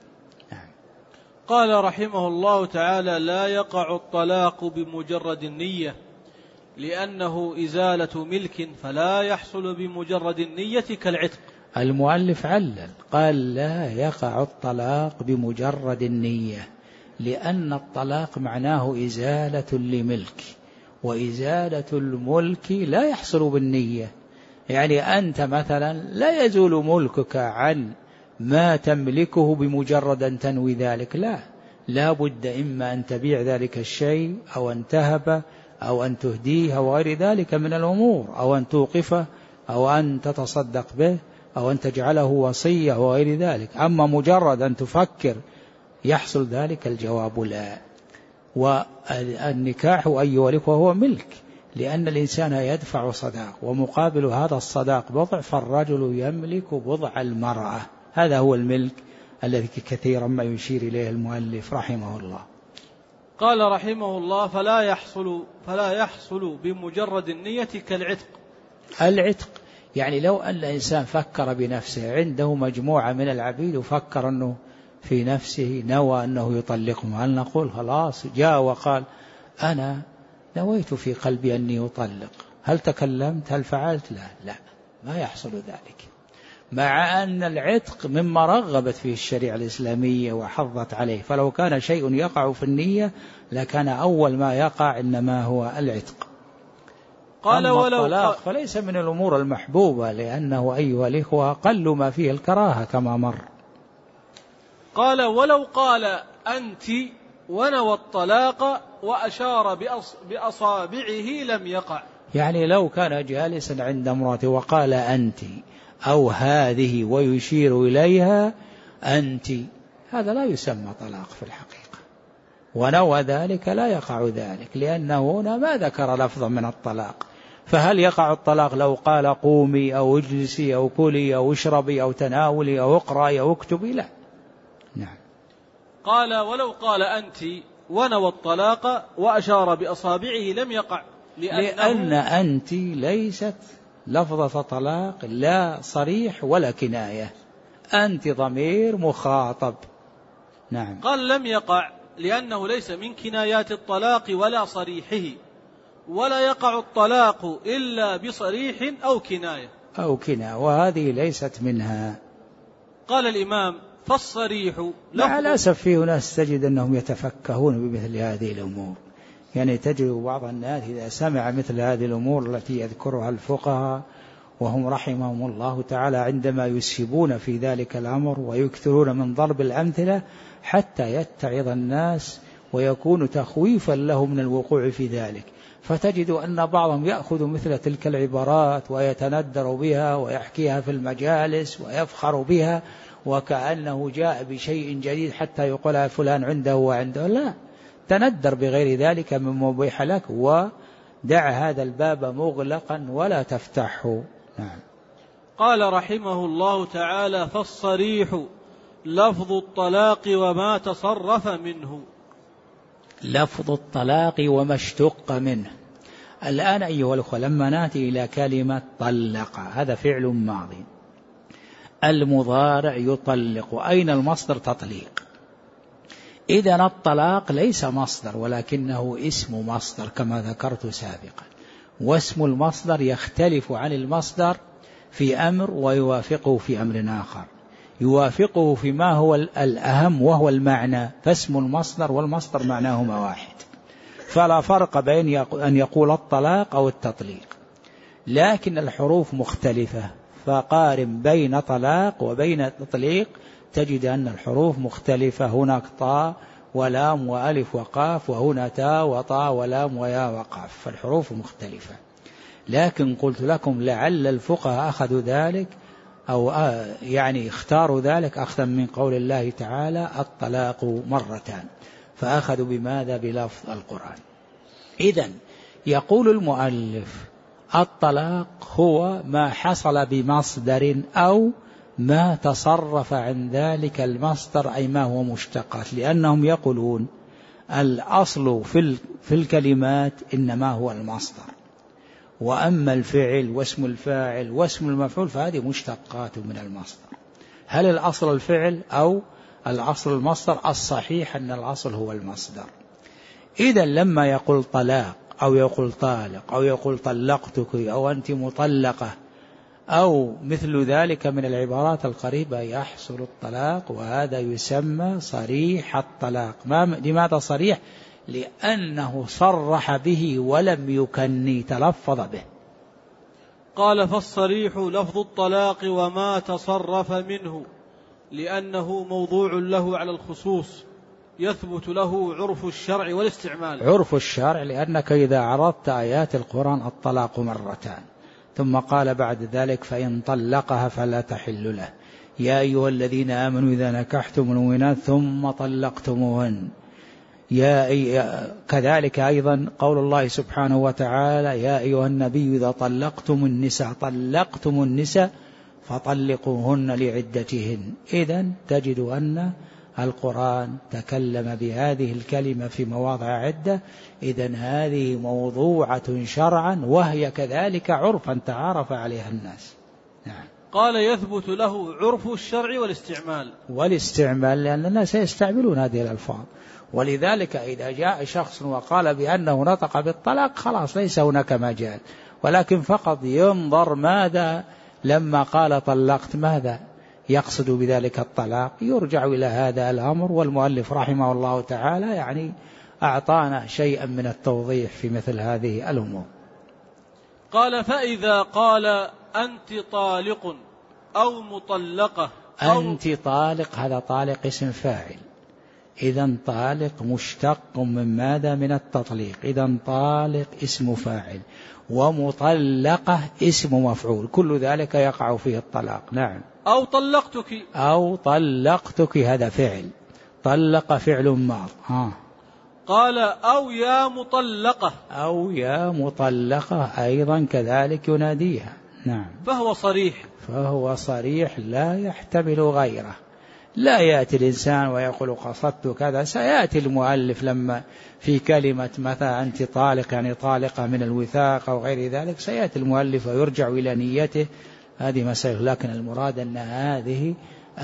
قال رحمه الله تعالى: لا يقع الطلاق بمجرد النية لأنه إزالة ملك، فلا يحصل بمجرد النية كالعتق. المؤلف علل قال: لا يقع الطلاق بمجرد النية، لأن الطلاق معناه إزالة لملك، وإزالة الملك لا يحصل بالنية. يعني أنت مثلا لا يزول ملكك عن ما تملكه بمجرد أن تنوي ذلك، لا بد إما أن تبيع ذلك الشيء أو أن تهبه أو أن تهديه أو غير ذلك من الأمور، أو أن توقفه أو أن تتصدق به أو أن تجعله وصية وغير ذلك. أما مجرد أن تفكر يحصل ذلك، الجواب لا. والنكاح أيها الإخوة هو ملك، لأن الإنسان يدفع صداق، ومقابل هذا الصداق بضع، فالرجل يملك بضع المرأة. هذا هو الملك الذي كثيرا ما يشير إليه المؤلف رحمه الله. قال رحمه الله: فلا يحصل بمجرد النية كالعتق. العتق يعني لو أن الإنسان فكر بنفسه، عنده مجموعة من العبيد وفكر أنه في نفسه نوى أنه يطلقهم، هل نقول خلاص جاء وقال أنا نويت في قلبي أني أطلق؟ هل تكلمت؟ هل فعلت؟ لا، ما يحصل ذلك، مع أن العتق مما رغبت فيه الشريعة الإسلامية وحضت عليه. فلو كان شيء يقع في النية لكان أول ما يقع إنما هو العتق. قال: أما ولو الطلاق فليس من الأمور المحبوبة، لأنه أيها الإخوة أقل ما فيه الكراهة كما مر. قال: ولو قال أنت ونوى الطلاق وأشار بأصابعه لم يقع. يعني لو كان جالسا عند امرأته وقال أنت أو هذه ويشير إليها أنت، هذا لا يسمى طلاق في الحقيقة، ونوى ذلك لا يقع ذلك، لأنه هنا ما ذكر لفظا من الطلاق. فهل يقع الطلاق لو قال قومي أو اجلسي أو كلي أو اشربي أو تناولي أو اقرأي أو اكتبي؟ لا. نعم. قال: ولو قال أنت ونوى الطلاق وأشار بأصابعه لم يقع، لأن أنت ليست لفظة طلاق، لا صريح ولا كناية، أنت ضمير مخاطب. نعم. قال: لم يقع لأنه ليس من كنايات الطلاق ولا صريحه، ولا يقع الطلاق إلا بصريح أو كناية، وهذه ليست منها. قال الإمام: فالصريح مع الأسف فيه ناس تجد أنهم يتفكهون بمثل هذه الأمور، يعني تجد بعض الناس إذا سمع مثل هذه الأمور التي يذكرها الفقهاء وهم رحمهم الله تعالى عندما يسهبون في ذلك الأمر ويكثرون من ضرب الأمثلة حتى يتعظ الناس ويكون تخويفا له من الوقوع في ذلك، فتجد أن بعضهم يأخذ مثل تلك العبارات ويتندر بها ويحكيها في المجالس ويفخر بها وكأنه جاء بشيء جديد حتى يقولها فلان عنده وعنده. لا، تندر بغير ذلك من مبيح لك، ودع هذا الباب مغلقا ولا تفتحه. نعم. قال رحمه الله تعالى: فالصريح لفظ الطلاق وما تصرف منه. لفظ الطلاق وما اشتق منه. الآن أيها الأخوة لما نأتي إلى كلمة طلق، هذا فعل ماضي، المضارع يطلق، أين المصدر؟ تطليق. إذن الطلاق ليس مصدر ولكنه اسم مصدر كما ذكرت سابقا، واسم المصدر يختلف عن المصدر في أمر ويوافقه في أمر آخر، يوافقه فيما هو الأهم وهو المعنى، فاسم المصدر والمصدر معناهما واحد، فلا فرق بين أن يقول الطلاق أو التطليق، لكن الحروف مختلفة، فقارن بين طلاق وبين تطليق تجد أن الحروف مختلفة، هناك طاء ولام وألف وقاف، وهنا تاء وطاء ولام ويا وقاف، فالحروف مختلفة. لكن قلت لكم لعل الفقهاء أخذوا ذلك أو يعني اختاروا ذلك أخذا من قول الله تعالى الطلاق مرتان، فأخذوا بماذا؟ بلفظ القرآن. إذن يقول المؤلف الطلاق هو ما حصل بمصدر أو ما تصرف عن ذلك المصدر أي ما هو مشتقات، لأنهم يقولون الأصل في الكلمات إنما هو المصدر، وأما الفعل واسم الفاعل واسم المفعول فهذه مشتقات من المصدر. هل الأصل الفعل أو الأصل المصدر؟ الصحيح أن الأصل هو المصدر. إذا لما يقول طلاق أو يقول طالق أو يقول طلقتك أو أنت مطلقة أو مثل ذلك من العبارات القريبة يحصل الطلاق، وهذا يسمى صريح الطلاق. لماذا صريح؟ لأنه صرح به ولم يكني، تلفظ به. قال فالصريح لفظ الطلاق وما تصرف منه، لأنه موضوع له على الخصوص يثبت له عرف الشرع والاستعمال. عرف الشرع لأنك إذا عرضت آيات القرآن الطلاق مرتان، ثم قال بعد ذلك فإن طلقها فلا تحل له، يا أيها الذين آمنوا إذا نكحتم المؤمنات ثم طلقتموهن، كذلك أيضا قول الله سبحانه وتعالى يا أيها النبي إذا طلقتم النساء فطلقوهن لعدتهن. إذن تجد أن القرآن تكلم بهذه الكلمة في مواضع عدة، إذن هذه موضوعة شرعا وهي كذلك عرفا تعارف عليها الناس. نعم. قال يثبت له عرف الشرع والاستعمال لأن الناس يستعملون هذه الألفاظ، ولذلك إذا جاء شخص وقال بأنه نطق بالطلاق خلاص ليس هناك مجال، ولكن فقط ينظر ماذا لما قال طلقت ماذا يقصد بذلك الطلاق، يرجع إلى هذا الأمر. والمؤلف رحمه الله تعالى يعني أعطانا شيئا من التوضيح في مثل هذه الأمور. قال فإذا قال أنت طالق أو مطلقة أنت طالق، هذا طالق اسم فاعل، إذن طالق مشتق من ماذا؟ من التطليق، إذن طالق اسم فاعل، ومطلقة اسم مفعول، كل ذلك يقع فيه الطلاق. نعم. أو طلقتك هذا فعل، طلق فعل ماض. قال أو يا مطلقة أيضا كذلك يناديها. نعم. فهو صريح لا يحتمل غيره. لا يأتي الإنسان ويقول قصدت كذا، سيأتي المؤلف لما في كلمة مثلا أنت طالق يعني طالقة من الوثاق أو غير ذلك، سيأتي المؤلف ويرجع إلى نيته، هذه مسألة. لكن المراد أن هذه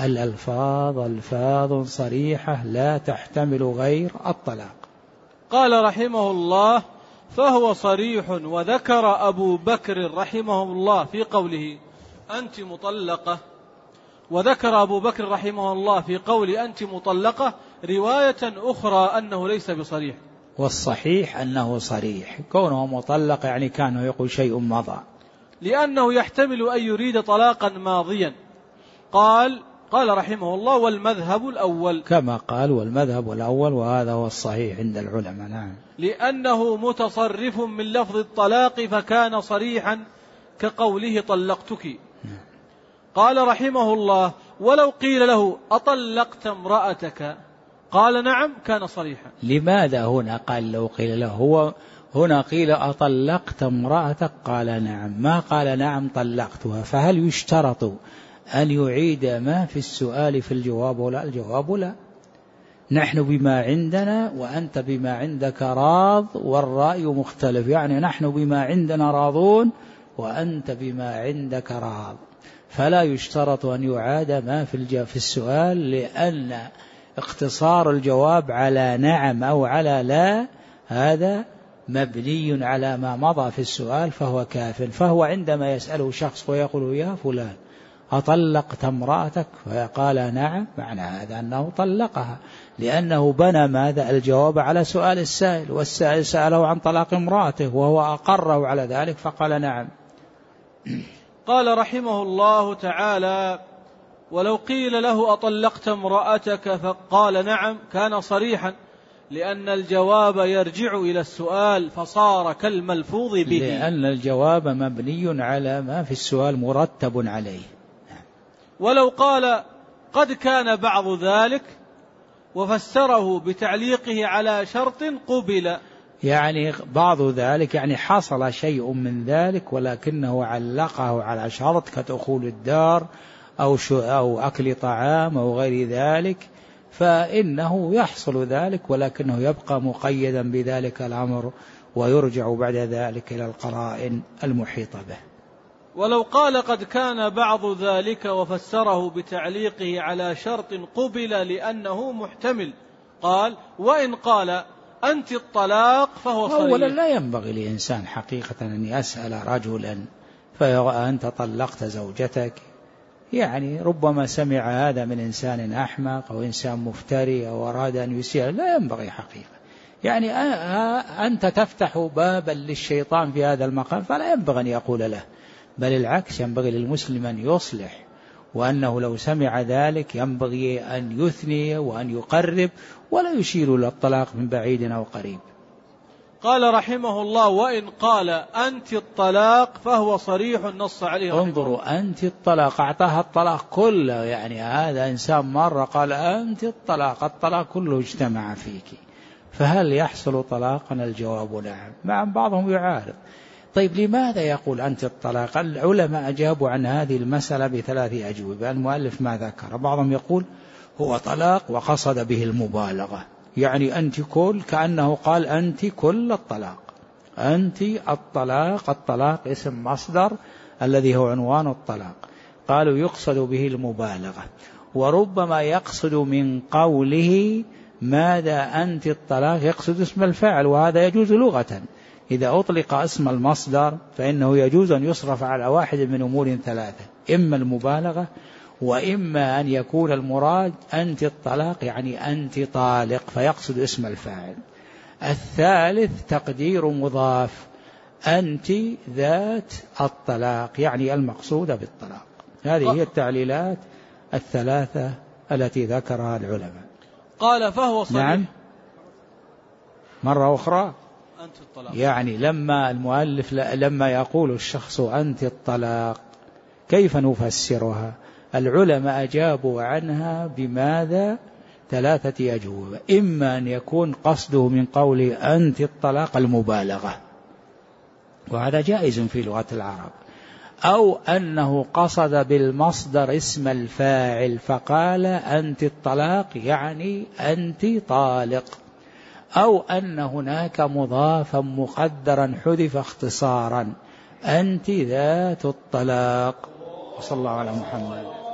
ألفاظ صريحة لا تحتمل غير الطلاق. قال رحمه الله فهو صريح. وذكر أبو بكر رحمه الله في قوله أنت مطلقة، وذكر أبو بكر رحمه الله في قول أنت مطلقة رواية أخرى أنه ليس بصريح. والصحيح أنه صريح، كونه مطلق يعني كان يقول شيء مضى، لأنه يحتمل أن يريد طلاقا ماضيا. قال رحمه الله والمذهب الأول، كما قال والمذهب الأول، وهذا هو الصحيح عند العلماء. نعم. لأنه متصرف من لفظ الطلاق فكان صريحا كقوله طلقتك. قال رحمه الله ولو قيل له أطلقت امرأتك قال نعم كان صريحا. لماذا هنا قال لو قيل له؟ هو هنا قيل أطلقت امرأتك قال نعم، ما قال نعم طلقتها، فهل يشترط أن يعيد ما في السؤال في الجواب؟ ولا الجواب لا، نحن بما عندنا وأنت بما عندك راض والرأي مختلف، يعني نحن بما عندنا راضون وأنت بما عندك راض، فلا يشترط أن يعاد ما في السؤال، لأن اقتصار الجواب على نعم أو على لا هذا مبني على ما مضى في السؤال فهو كاف. فهو عندما يسأله شخص ويقول يا فلان أطلقت امرأتك فقال نعم، معنى هذا أنه طلقها، لأنه بنى ماذا؟ الجواب على سؤال السائل، والسائل سأله عن طلاق امرأته وهو أقره على ذلك فقال نعم. قال رحمه الله تعالى ولو قيل له أطلقت امرأتك فقال نعم كان صريحا، لأن الجواب يرجع إلى السؤال فصار كالملفوظ به، لأن الجواب مبني على ما في السؤال مرتب عليه. ولو قال قد كان بعض ذلك وفسره بتعليقه على شرط قبل، يعني بعض ذلك يعني حصل شيء من ذلك ولكنه علقه على شرط كدخول الدار أو أكل طعام أو غير ذلك، فإنه يحصل ذلك، ولكنه يبقى مقيدا بذلك الأمر ويرجع بعد ذلك إلى القرائن المحيطة به. ولو قال قد كان بعض ذلك وفسره بتعليقه على شرط قبل لأنه محتمل، قال وإن قال أنت الطلاق فهو صريح. أولا لا ينبغي لإنسان حقيقة أن يسأل رجلا فأنت طلقت زوجتك، يعني ربما سمع هذا من إنسان أحمق أو إنسان مفتري أو أراد أن يسيء، لا ينبغي حقيقة. يعني أنت تفتح بابا للشيطان في هذا المقام، فلا ينبغي أن يقول له، بل العكس، ينبغي للمسلم أن يصلح، وأنه لو سمع ذلك ينبغي أن يثني وأن يقرب ولا يشير إلى الطلاق من بعيد أو قريب. قال رحمه الله وإن قال أنت الطلاق فهو صريح النص عليه. انظروا، أنت الطلاق، أعطاها الطلاق كله، يعني هذا إنسان مرة قال أنت الطلاق كله اجتمع فيك، فهل يحصل طلاقا؟ الجواب نعم، مع بعضهم يعارض. طيب لماذا يقول أنت الطلاق؟ العلماء أجابوا عن هذه المسألة بثلاث أجوبة، المؤلف ما ذكر. بعضهم يقول هو طلاق وقصد به المبالغة، يعني أنت كل، كأنه قال أنت كل الطلاق، أنت الطلاق اسم مصدر الذي هو عنوان الطلاق. قالوا يقصد به المبالغة، وربما يقصد من قوله ماذا أنت الطلاق يقصد اسم الفاعل، وهذا يجوز لغة. إذا أطلق اسم المصدر فإنه يجوز أن يصرف على واحد من أمور ثلاثة، إما المبالغة، وإما أن يكون المراد أنت الطلاق يعني أنت طالق فيقصد اسم الفاعل. الثالث تقدير مضاف، أنت ذات الطلاق يعني المقصود بالطلاق. هذه هي التعليلات الثلاثة التي ذكرها العلماء. قال فهو صريح. نعم، مرة أخرى أنت الطلاق، يعني لما المؤلف لما يقول الشخص أنت الطلاق كيف نفسرها؟ العلماء أجابوا عنها بماذا؟ ثلاثة أجوبة، إما أن يكون قصده من قول أنت الطلاق المبالغة، وهذا جائز في لغة العرب، أو أنه قصد بالمصدر اسم الفاعل فقال أنت الطلاق يعني أنت طالق، أو أن هناك مضافا مقدرا حذف اختصارا أنت ذات الطلاق. وصلى الله على محمد.